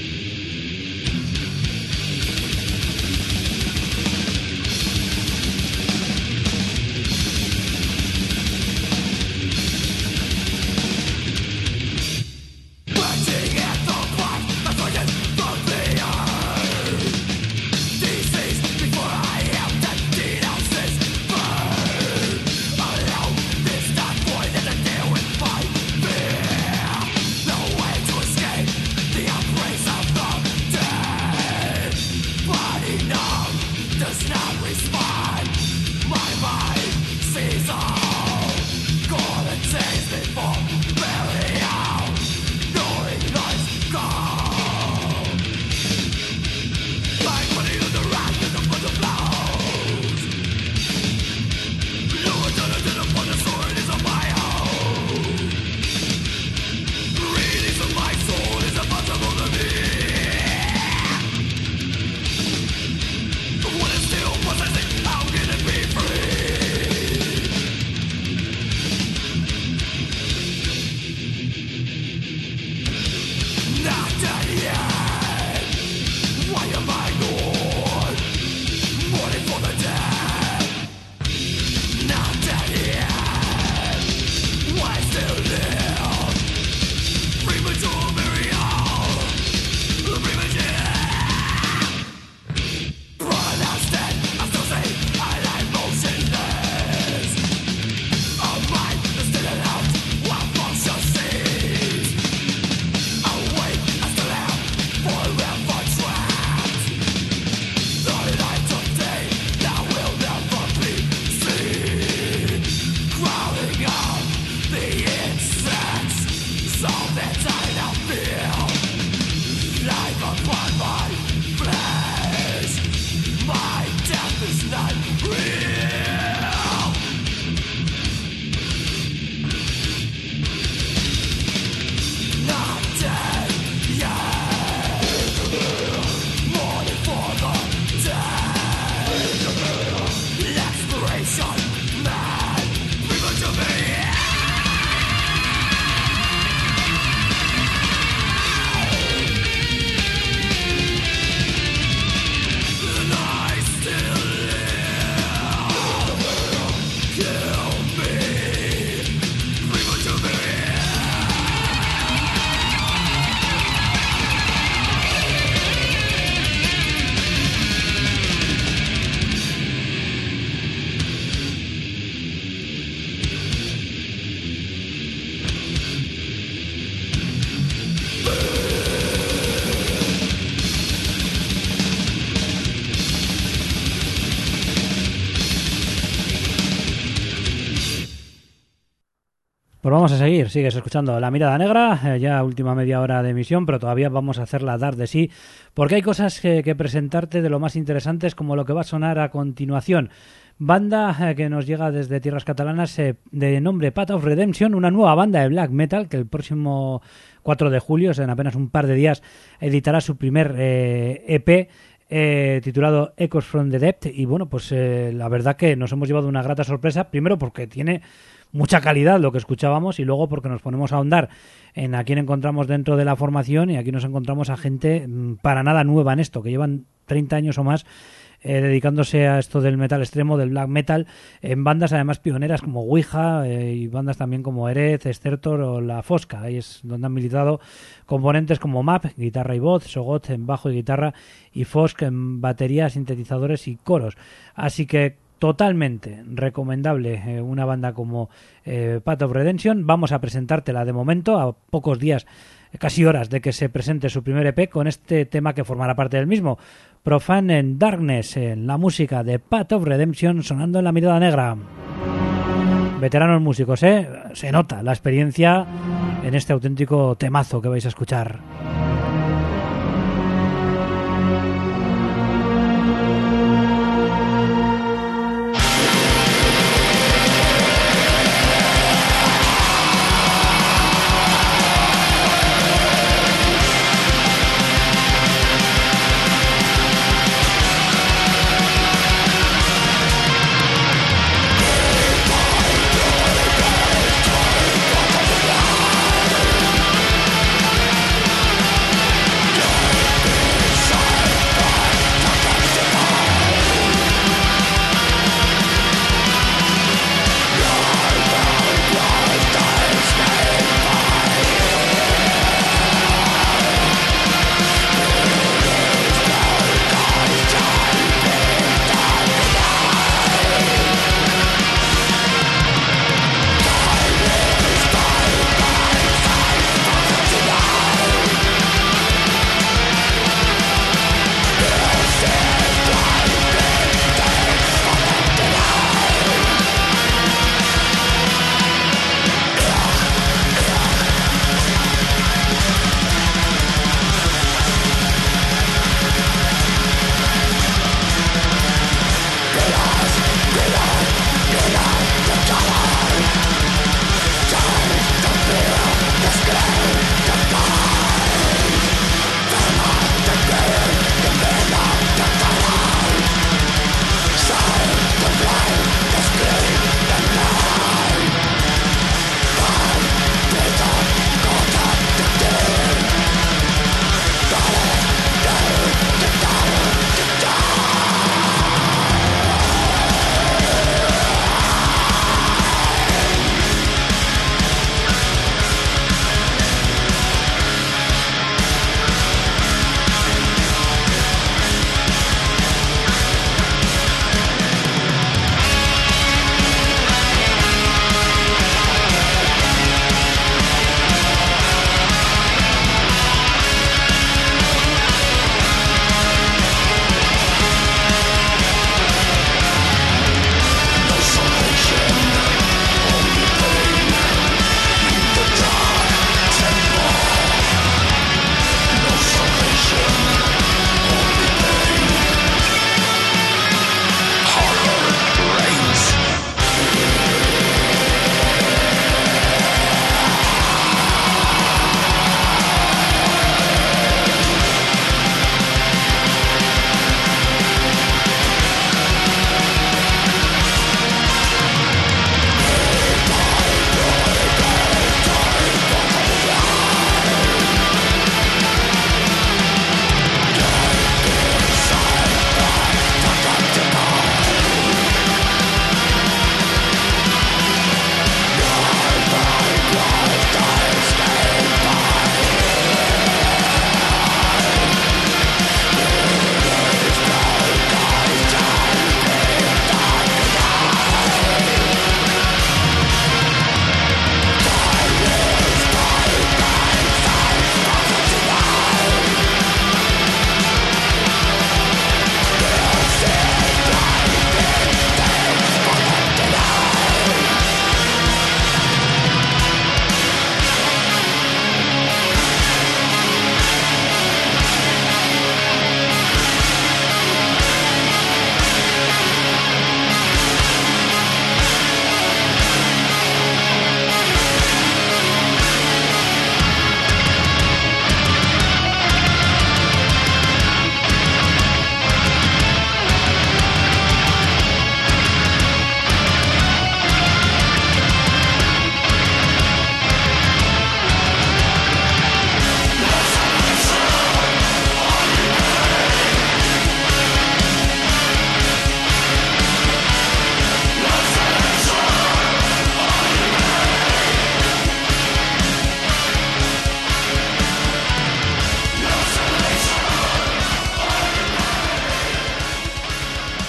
Pues vamos a seguir, sigues escuchando La Mirada Negra, eh, ya última media hora de emisión, pero todavía vamos a hacerla dar de sí, porque hay cosas que, que presentarte de lo más interesantes, como lo que va a sonar a continuación. Banda eh, que nos llega desde tierras catalanas, eh, de nombre Path of Redemption, una nueva banda de black metal que el próximo cuatro de julio, o sea, en apenas un par de días, editará su primer eh, E P, Eh, titulado Echoes from the Depth. Y bueno, pues eh, la verdad que nos hemos llevado una grata sorpresa, primero porque tiene mucha calidad lo que escuchábamos, y luego porque nos ponemos a ahondar en a quién encontramos dentro de la formación, y aquí nos encontramos a gente mmm, para nada nueva en esto, que llevan treinta años o más eh, dedicándose a esto del metal extremo, del black metal, en bandas además pioneras como Ouija, eh, y bandas también como Erez, Stertor o La Fosca. Ahí es donde han militado componentes como Map, guitarra y voz, Sogot en bajo y guitarra, y Fosk en batería, sintetizadores y coros. Así que totalmente recomendable eh, una banda como eh, Path of Redemption. Vamos a presentártela de momento, a pocos días, casi horas de que se presente su primer E P, con este tema que formará parte del mismo, Profane in Darkness, en la música de Path of Redemption, sonando en La Mirada Negra. Veteranos músicos, ¿eh? Se nota la experiencia en este auténtico temazo que vais a escuchar. We'll be right back.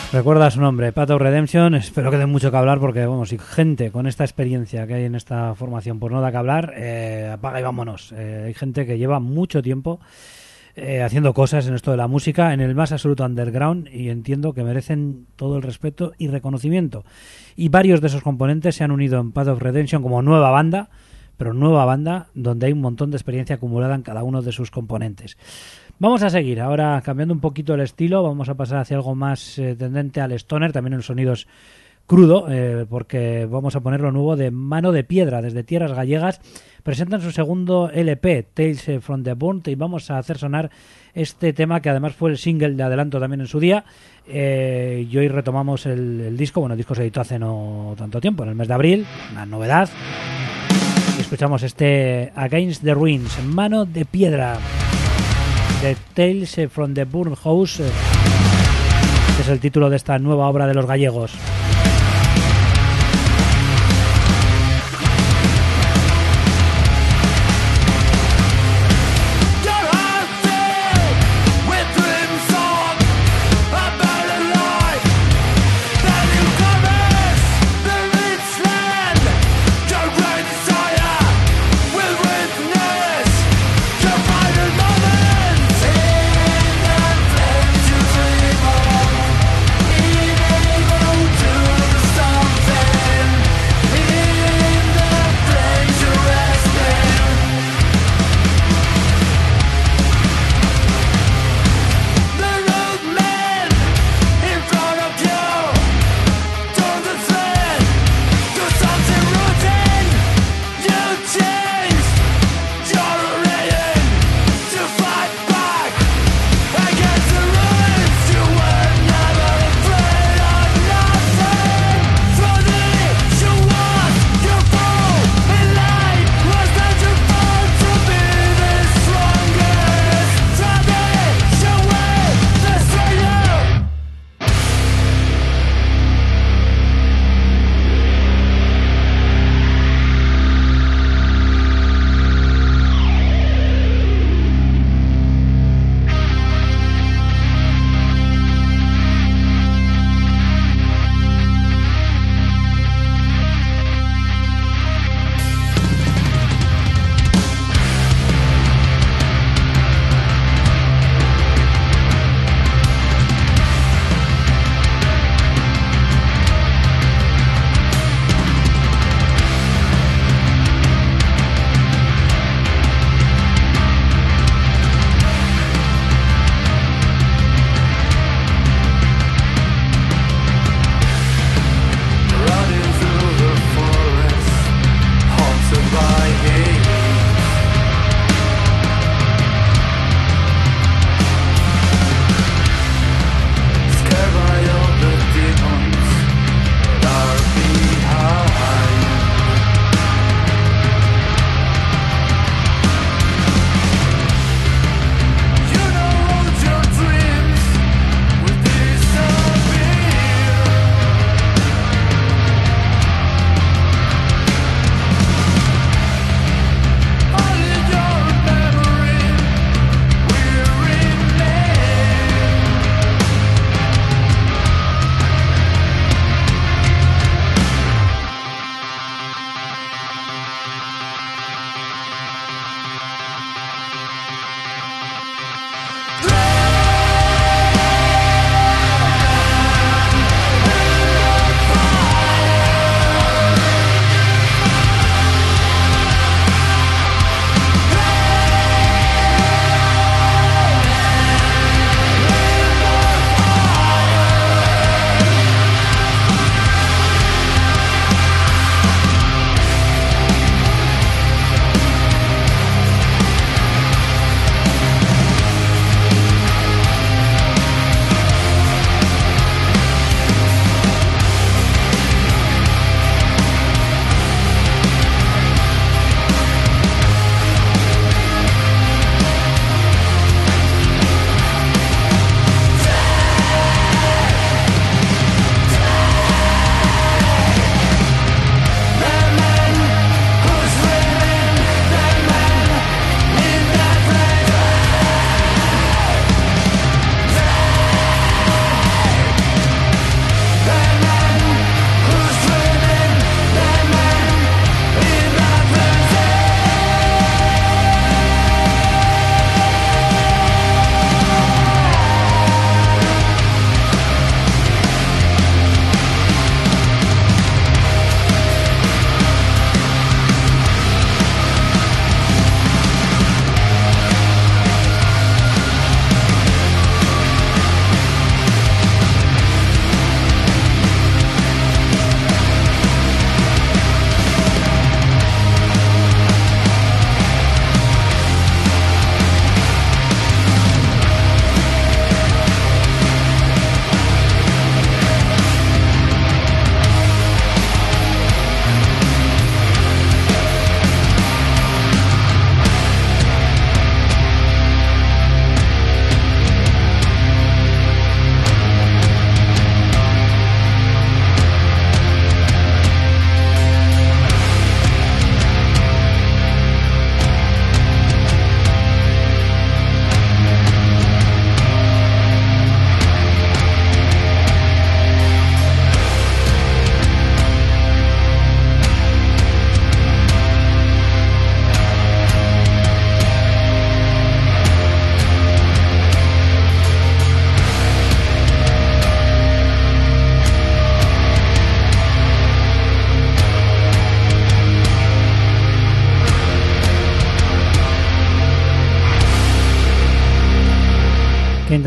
Recuerda su nombre, Path of Redemption. Espero que dé mucho que hablar porque, vamos, si gente con esta experiencia que hay en esta formación pues no da que hablar, eh, apaga y vámonos. Eh, hay gente que lleva mucho tiempo eh, haciendo cosas en esto de la música, en el más absoluto underground, y entiendo que merecen todo el respeto y reconocimiento. Y varios de esos componentes se han unido en Path of Redemption como nueva banda, pero nueva banda donde hay un montón de experiencia acumulada en cada uno de sus componentes. Vamos a seguir, ahora cambiando un poquito el estilo, vamos a pasar hacia algo más eh, tendente al stoner, también en sonidos crudo, eh, porque vamos a poner lo nuevo de Mano de Piedra, desde Tierras Gallegas. Presentan su segundo L P, Tales from the Burnt, y vamos a hacer sonar este tema que además fue el single de adelanto también en su día, eh, y hoy retomamos el, el disco. Bueno, el disco se editó hace no tanto tiempo, en el mes de abril, una novedad, y escuchamos este Against the Ruins, Mano de Piedra, de Tales from the Burnt House, que es el título de esta nueva obra de los gallegos. To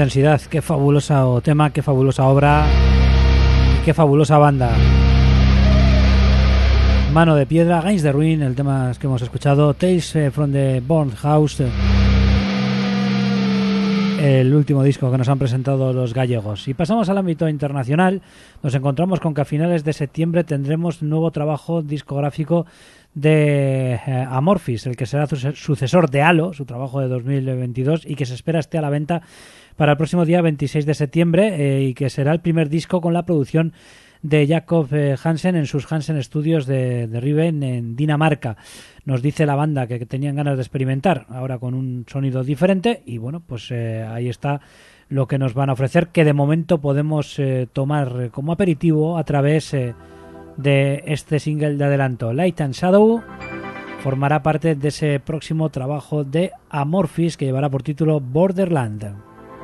intensidad, qué fabulosa tema, qué fabulosa obra, qué fabulosa banda. Mano de Piedra, Against the Ruin, el tema que hemos escuchado, Tales from the Burned House, el último disco que nos han presentado los gallegos. Y pasamos al ámbito internacional. Nos encontramos con que a finales de septiembre tendremos nuevo trabajo discográfico de eh, Amorphis, el que será su sucesor de Halo, su trabajo de dos mil veintidós, y que se espera esté a la venta para el próximo día veintiséis de septiembre, eh, y que será el primer disco con la producción de Jacob eh, Hansen en sus Hansen Studios de, de Riven en Dinamarca. Nos dice la banda que, que tenían ganas de experimentar ahora con un sonido diferente, y bueno, pues eh, ahí está lo que nos van a ofrecer, que de momento podemos eh, tomar eh, como aperitivo a través eh, de este single de adelanto. Light and Shadow formará parte de ese próximo trabajo de Amorphis, que llevará por título Borderland.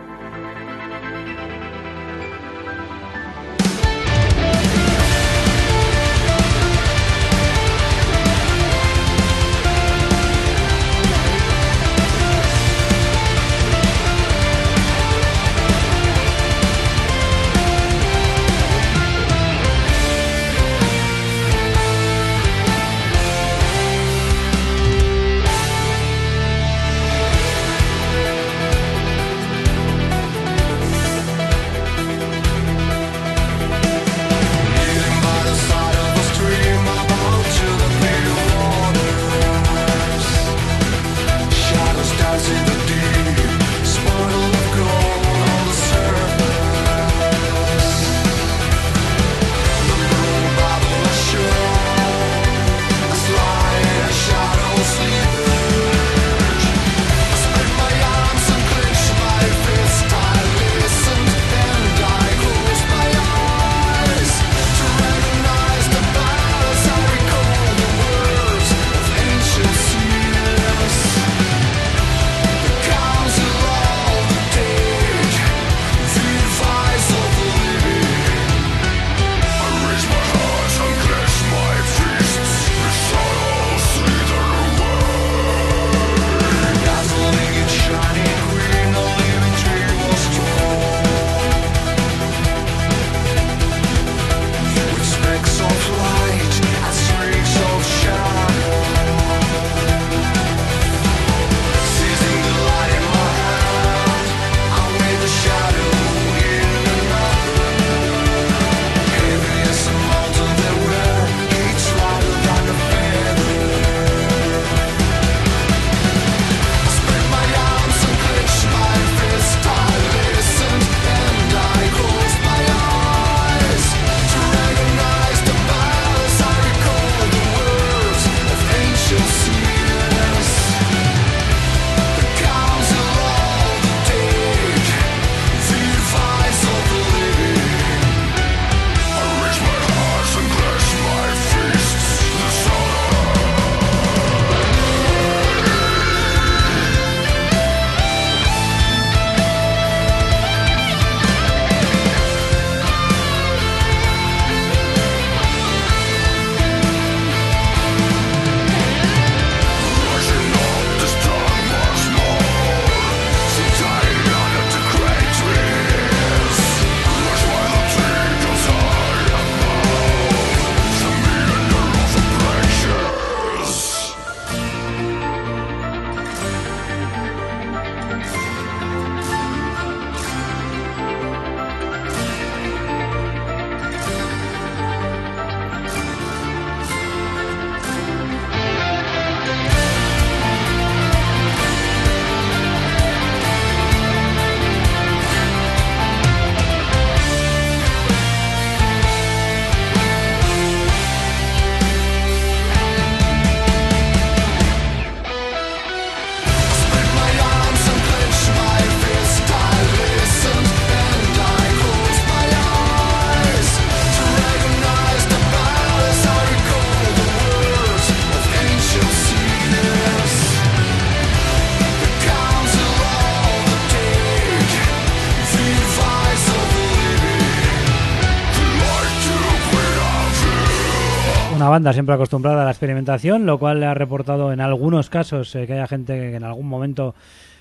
Una banda siempre acostumbrada a la experimentación, lo cual le ha reportado en algunos casos eh, que haya gente que en algún momento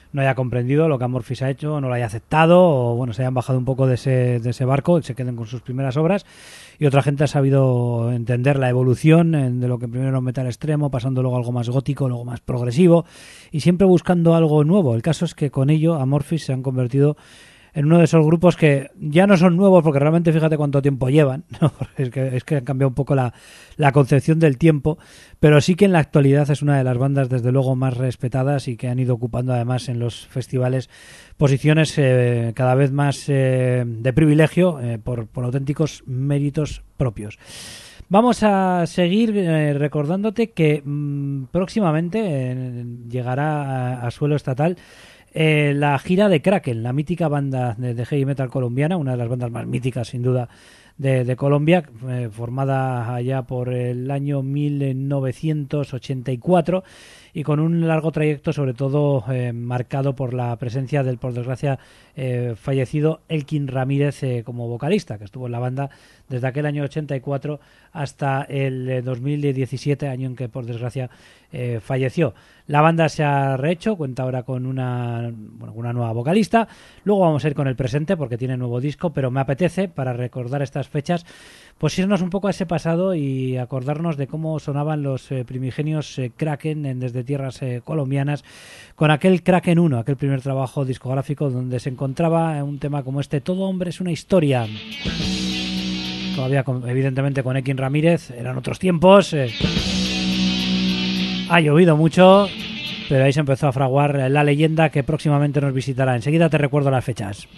no haya comprendido lo que Amorphis ha hecho, no lo haya aceptado, o bueno, se hayan bajado un poco de ese, de ese barco y se queden con sus primeras obras. Y otra gente ha sabido entender la evolución de lo que primero era un metal extremo, pasando luego a algo más gótico, luego más progresivo, y siempre buscando algo nuevo. El caso es que con ello Amorphis se han convertido en uno de esos grupos que ya no son nuevos, porque realmente fíjate cuánto tiempo llevan, ¿no? es que es que han cambiado un poco la, la concepción del tiempo, pero sí que en la actualidad es una de las bandas desde luego más respetadas y que han ido ocupando además en los festivales posiciones eh, cada vez más eh, de privilegio eh, por, por auténticos méritos propios. Vamos a seguir eh, recordándote que mmm, próximamente eh, llegará a, a suelo estatal Eh, la gira de Kraken, la mítica banda de, de heavy metal colombiana, una de las bandas más míticas sin duda de, de Colombia, eh, formada allá por el año mil novecientos ochenta y cuatro y con un largo trayecto sobre todo eh, marcado por la presencia del, por desgracia, eh, fallecido Elkin Ramírez eh, como vocalista, que estuvo en la banda desde aquel año ochenta y cuatro hasta el eh, dos mil diecisiete, año en que por desgracia eh, falleció. La banda se ha rehecho, cuenta ahora con una, bueno, una nueva vocalista. Luego vamos a ir con el presente porque tiene nuevo disco, pero me apetece, para recordar estas fechas, pues irnos un poco a ese pasado y acordarnos de cómo sonaban los eh, primigenios eh, Kraken en, desde tierras eh, colombianas, con aquel Kraken uno, aquel primer trabajo discográfico donde se encontraba un tema como este, Todo hombre es una historia. Todavía con, evidentemente con Elkin Ramírez, eran otros tiempos, eh. ha llovido mucho, pero ahí se empezó a fraguar la leyenda que próximamente nos visitará. Enseguida te recuerdo las fechas.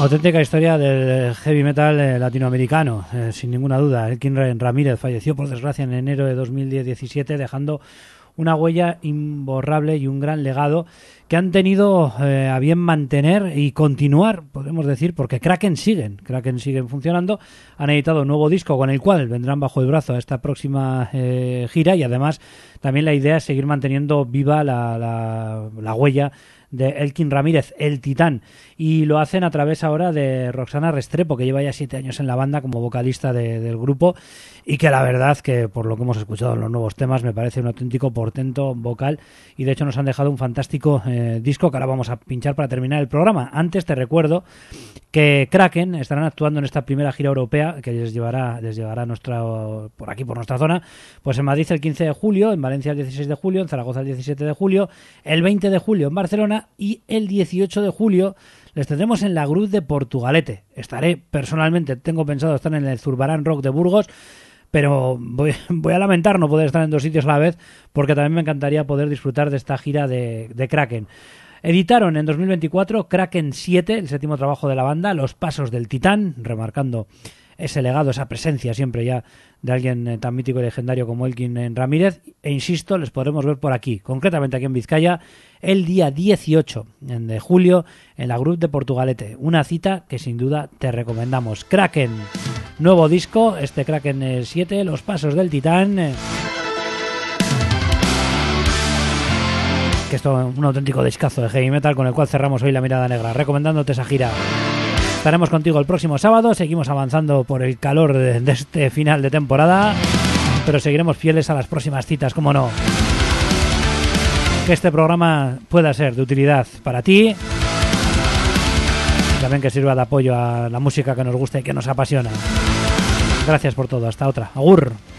Auténtica historia del heavy metal eh, latinoamericano, eh, sin ninguna duda. Elkin Ramírez falleció, por desgracia, en enero de dos mil diecisiete, dejando una huella imborrable y un gran legado que han tenido eh, a bien mantener y continuar, podemos decir, porque Kraken siguen, Kraken siguen funcionando. Han editado un nuevo disco con el cual vendrán bajo el brazo a esta próxima eh, gira, y además también la idea es seguir manteniendo viva la, la, la huella de Elkin Ramírez, el Titán, y lo hacen a través ahora de Roxana Restrepo, que lleva ya siete años en la banda como vocalista de, del grupo, y que la verdad que por lo que hemos escuchado en los nuevos temas me parece un auténtico portento vocal, y de hecho nos han dejado un fantástico eh, disco que ahora vamos a pinchar para terminar el programa. Antes te recuerdo que Kraken estarán actuando en esta primera gira europea que les llevará, les llevará a nuestra, por aquí por nuestra zona, pues en Madrid el quince de julio, en Valencia el dieciséis de julio, en Zaragoza el diecisiete de julio, el veinte de julio en Barcelona, y el dieciocho de julio les tendremos en la Cruz de Portugalete. Estaré personalmente, tengo pensado estar en el Zurbarán Rock de Burgos, pero voy, voy a lamentar no poder estar en dos sitios a la vez, porque también me encantaría poder disfrutar de esta gira de, de Kraken. Editaron en dos mil veinticuatro Kraken siete, el séptimo trabajo de la banda, Los Pasos del Titán, remarcando ese legado, esa presencia siempre ya de alguien tan mítico y legendario como Elkin Ramírez, e insisto, les podremos ver por aquí, concretamente aquí en Vizcaya, el día dieciocho de julio en la Cruz de Portugalete, una cita que sin duda te recomendamos. Kraken, nuevo disco, este Kraken siete, Los Pasos del Titán, que esto es un auténtico discazo de heavy metal con el cual cerramos hoy La Mirada Negra, recomendándote esa gira. Estaremos contigo el próximo sábado, seguimos avanzando por el calor de, de este final de temporada, pero seguiremos fieles a las próximas citas, como no. Que este programa pueda ser de utilidad para ti, y también que sirva de apoyo a la música que nos gusta y que nos apasiona. Gracias por todo, hasta otra. Agur.